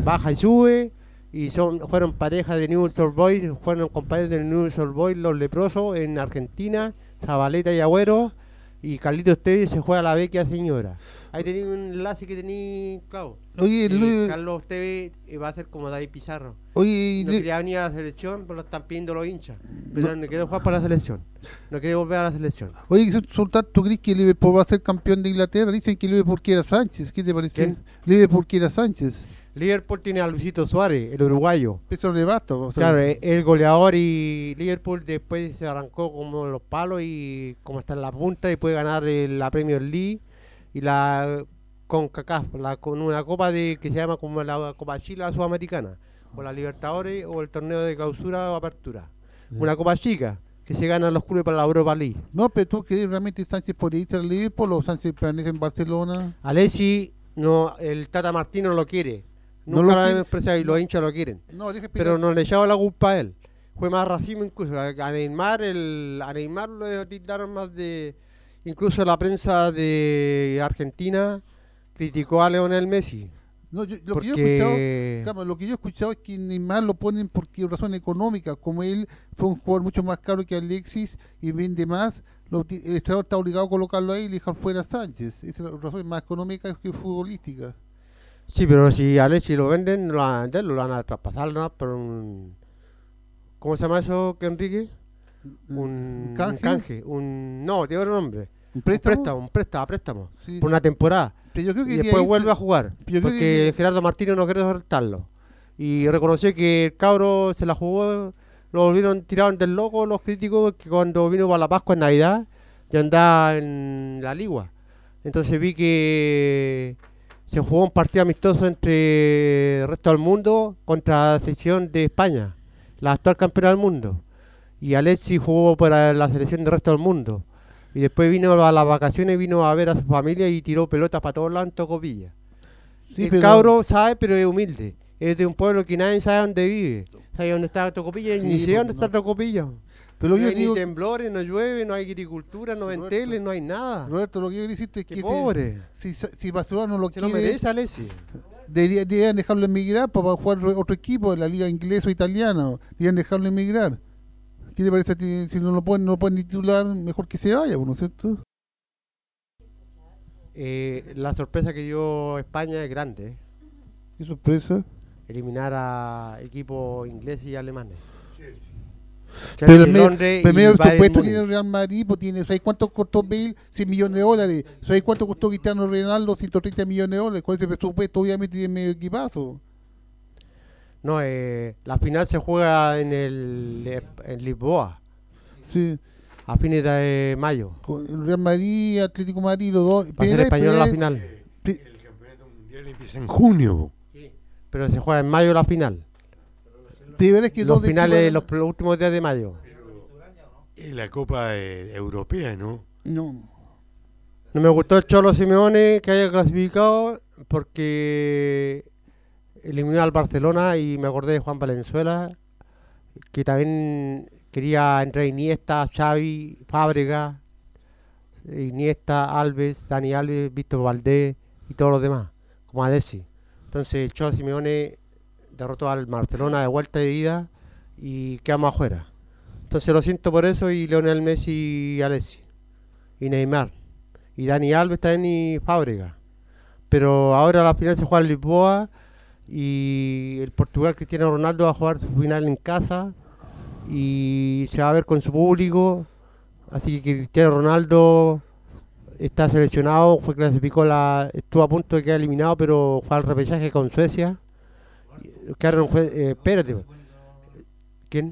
baja y sube, y son fueron pareja de Newell's Old Boys, fueron compañeros del Newell's Old Boys, los leprosos en Argentina, Zabaleta y Agüero, y Carlitos Tevez se juega a la Vecchia Señora. Ahí tenía un enlace que tenía, claro. Oye, Luis, Carlos Tevez va a ser como David Pizarro. Oye, no quería venir a la selección, pero lo están pidiendo los hinchas. Pero no, no quiere jugar para la selección. No quiere volver a la selección. Oye, Sultán, ¿tú crees que Liverpool va a ser campeón de Inglaterra? Dicen que Liverpool quiere a Sánchez. ¿Qué te parece? ¿Quién? Liverpool quiere a Sánchez. Liverpool tiene a Luisito Suárez, el uruguayo. Eso no le basta. O sea, claro, es el goleador, y Liverpool después se arrancó como los palos y como está en la punta y puede ganar el, la Premier League y la con CACAF, la, con una copa de que se llama como la Copa Chile Sudamericana, o la Libertadores o el torneo de clausura o apertura. Mm. Una copa chica que se ganan los clubes para la Europa League. No, pero tú crees realmente Sánchez podría irse al Liverpool o Sánchez permanece en Barcelona. Alessi, no, el Tata Martino lo quiere. No Nunca lo lo quiere. han expresado y los hinchas lo quieren. No, deja pero explicar. no le echaba la culpa a él. Fue más racismo incluso. A a Neymar, el, a Neymar lo tildaron más de... Incluso la prensa de Argentina criticó a Lionel Messi. No, yo, lo, porque... que yo he escuchado, Cama, lo que yo he escuchado es que Neymar lo ponen porque razón económica, como él fue un jugador mucho más caro que Alexis y vende más, lo, el entrenador está obligado a colocarlo ahí y dejar fuera a Sánchez. Esa es la razón más económica que futbolística. Sí, pero si a Alexis lo venden, no lo van a vender, lo van a traspasar, ¿no? Por un... ¿Cómo se llama eso, que Enrique? Un ¿Canje? un canje, un... No, tiene otro nombre. ¿Un préstamo? Un préstamo, un préstamo, a préstamo. Sí. Por una temporada. Pero yo creo que y de después ahí vuelve se- a jugar. yo creo Porque que- Gerardo Martino no quiere soltarlo. Y reconoció que el cabro se la jugó, lo volvieron tiraron del loco los críticos, que cuando vino para la Pascua en Navidad, ya andaba en la Ligua. Entonces vi que se jugó un partido amistoso entre el resto del mundo contra la selección de España, la actual campeona del mundo. Y Alexis jugó para la selección del resto del mundo. Y después vino a las vacaciones, vino a ver a su familia y tiró pelotas para todos lados en Tocopilla. Sí, el pero- cabro sabe, pero es humilde. Es de un pueblo que nadie sabe dónde vive. Sabe dónde está Tocopilla, Sí, ni sé pues, dónde no. está Tocopilla. Pero no yo hay digo- ni temblores, no llueve, no hay agricultura, no hay Roberto, tele, no hay nada. Roberto, lo que yo decirte es Qué que pobre. si, si, si Barcelona no lo Se lo quiere, merece Alexis. debería- deberían dejarlo emigrar para jugar otro equipo de la liga inglesa o italiana. Deberían dejarlo emigrar. ¿Qué te parece a ti? Si no lo pueden, no lo pueden titular, mejor que se vaya, ¿no es cierto? Eh, la sorpresa que dio España es grande. ¿eh? ¿Qué sorpresa? Eliminar a equipos ingleses y alemanes. Pero Chelsea, el me- Londres pero y medio Bayern supuesto Múnich. tiene el Real Madrid, pues tiene, ¿sabes cuánto costó Bale? cien millones de dólares. ¿Sabes cuánto costó Cristiano Ronaldo? ciento treinta millones de dólares. Con ese presupuesto obviamente tiene medio equipazo. No, eh, la final se juega en el en Lisboa. Sí. A fines de mayo. Con el Real Madrid, Atlético de Madrid, los dos. Va a ser español la final. Pri- El campeonato mundial empieza en junio. po. Pero se juega en mayo la final. de veras que Los dos de finales, equipos- los, los últimos días de mayo. Es la Copa eh, Europea, ¿no? No. No me gustó el Cholo Simeone que haya clasificado porque eliminó al Barcelona y me acordé de Juan Valenzuela, que también quería entrar Iniesta, Xavi, Fábrega, Iniesta, Alves, Dani Alves, Víctor Valdés y todos los demás, como Alessi. Entonces el Cholo Simeone derrotó al Barcelona de vuelta de ida y quedamos afuera. Entonces lo siento por eso, y Lionel Messi y Alessi y Neymar y Dani Alves también y Fábrega. Pero ahora la final se juega en Lisboa y el Portugal Cristiano Ronaldo va a jugar su final en casa y se va a ver con su público. Así que Cristiano Ronaldo está seleccionado, fue clasificó la, estuvo a punto de quedar eliminado, pero fue al repechaje con Suecia. Quedaron, fue, eh, espérate. ¿Quién?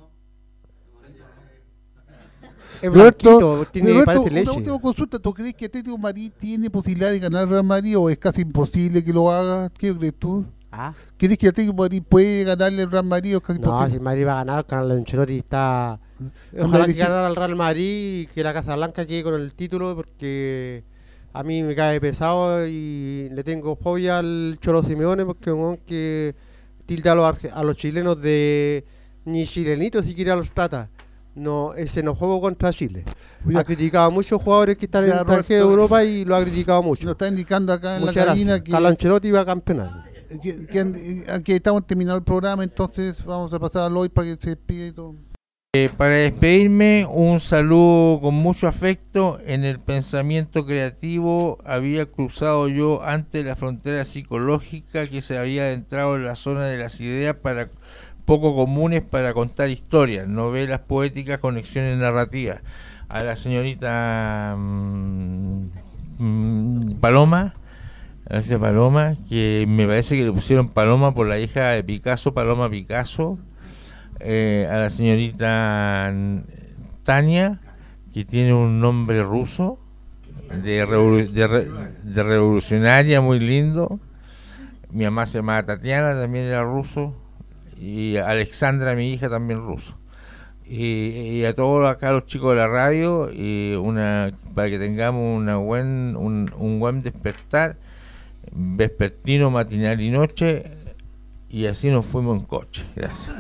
Es blanquito, tiene, Roberto, parece una leche. última consulta. ¿Tú crees que Atlético de Madrid tiene posibilidad de ganar el Real Madrid o es casi imposible que lo haga? ¿Qué crees tú? ¿Ah? ¿Crees que Atlético de Madrid puede ganarle al Real Madrid o es casi No, imposible? si el Madrid va a ganar, Carlo Ancelotti está... Anda Ojalá que dirigi- ganara al Real Madrid y que la Casa Blanca quede con el título, porque a mí me cae pesado y le tengo fobia al Cholo Simeone, porque es un hombre que tilda a los, arge- a los chilenos de ni chilenitos siquiera los trata. No, es xenófobo contra Chile. Ya. Ha criticado a muchos jugadores que están en Ya, el extranjero de Roberto, Europa y lo ha criticado mucho. Nos está indicando acá en Muchas la cabina gracias. que... Carlo Ancelotti va a campeonar. que, que, aquí estamos terminando el programa, entonces vamos a pasar a Lois para que se despide y todo. Eh, para despedirme, un saludo con mucho afecto. En el pensamiento creativo había cruzado yo antes la frontera psicológica que se había adentrado en la zona de las ideas para poco comunes para contar historias, novelas poéticas, conexiones narrativas. A la señorita mmm, mmm, Paloma, a la señorita Paloma, que me parece que le pusieron Paloma por la hija de Picasso, Paloma Picasso. Eh, a la señorita Tania, que tiene un nombre ruso de, revolu de, re de revolucionaria, muy lindo. Mi mamá se llamaba Tatiana, también era ruso, y Alexandra, mi hija, también ruso. Y, y a todos acá los chicos de la radio, y una para que tengamos una buen un, un buen despertar vespertino, matinal y noche, y así nos fuimos en coche. Gracias.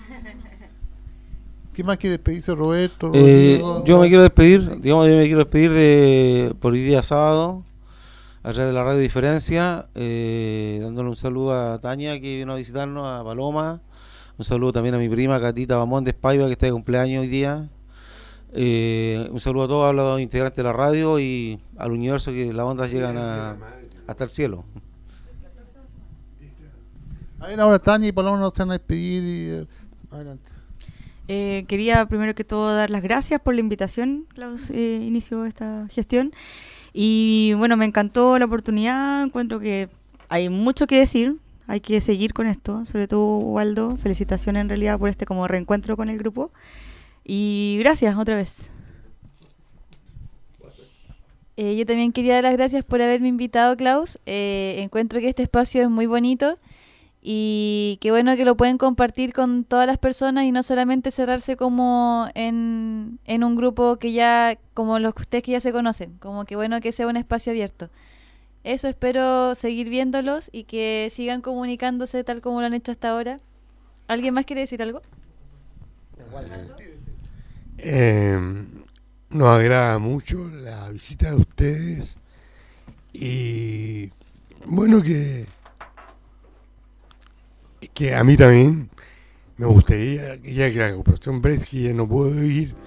¿Qué más quiere despedirse, Roberto? Eh, yo me quiero despedir, digamos, yo me quiero despedir de por hoy día sábado, a través de la Radio Diferencia, eh, dándole un saludo a Tania, que vino a visitarnos, a Paloma, un saludo también a mi prima Catita Bamón de Espaiva, que está de cumpleaños hoy día, eh, un saludo a todos los integrantes de la radio y al universo, que las ondas llegan a, hasta el cielo. A ver, ahora Tania y Paloma nos van a despedir y, eh, adelante. Eh, quería primero que todo dar las gracias por la invitación. Klaus eh, inició esta gestión y bueno, me encantó la oportunidad. Encuentro que hay mucho que decir, hay que seguir con esto, sobre todo Waldo, felicitaciones en realidad por este como reencuentro con el grupo y gracias otra vez. Eh, yo también quería dar las gracias por haberme invitado, Klaus. Eh, encuentro que este espacio es muy bonito y qué bueno que lo pueden compartir con todas las personas y no solamente cerrarse como en, en un grupo que ya, como los que ustedes que ya se conocen, como que bueno que sea un espacio abierto. Eso, espero seguir viéndolos y que sigan comunicándose tal como lo han hecho hasta ahora. ¿Alguien más quiere decir algo? Eh, nos agrada mucho la visita de ustedes y bueno que que a mí también me gustaría, ya que la Corporación Bresky ya no puedo ir,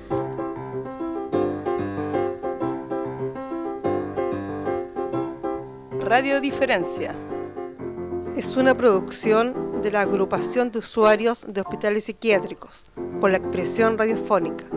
Radio Diferencia es una producción de la Agrupación de Usuarios de Hospitales Psiquiátricos por la Expresión Radiofónica.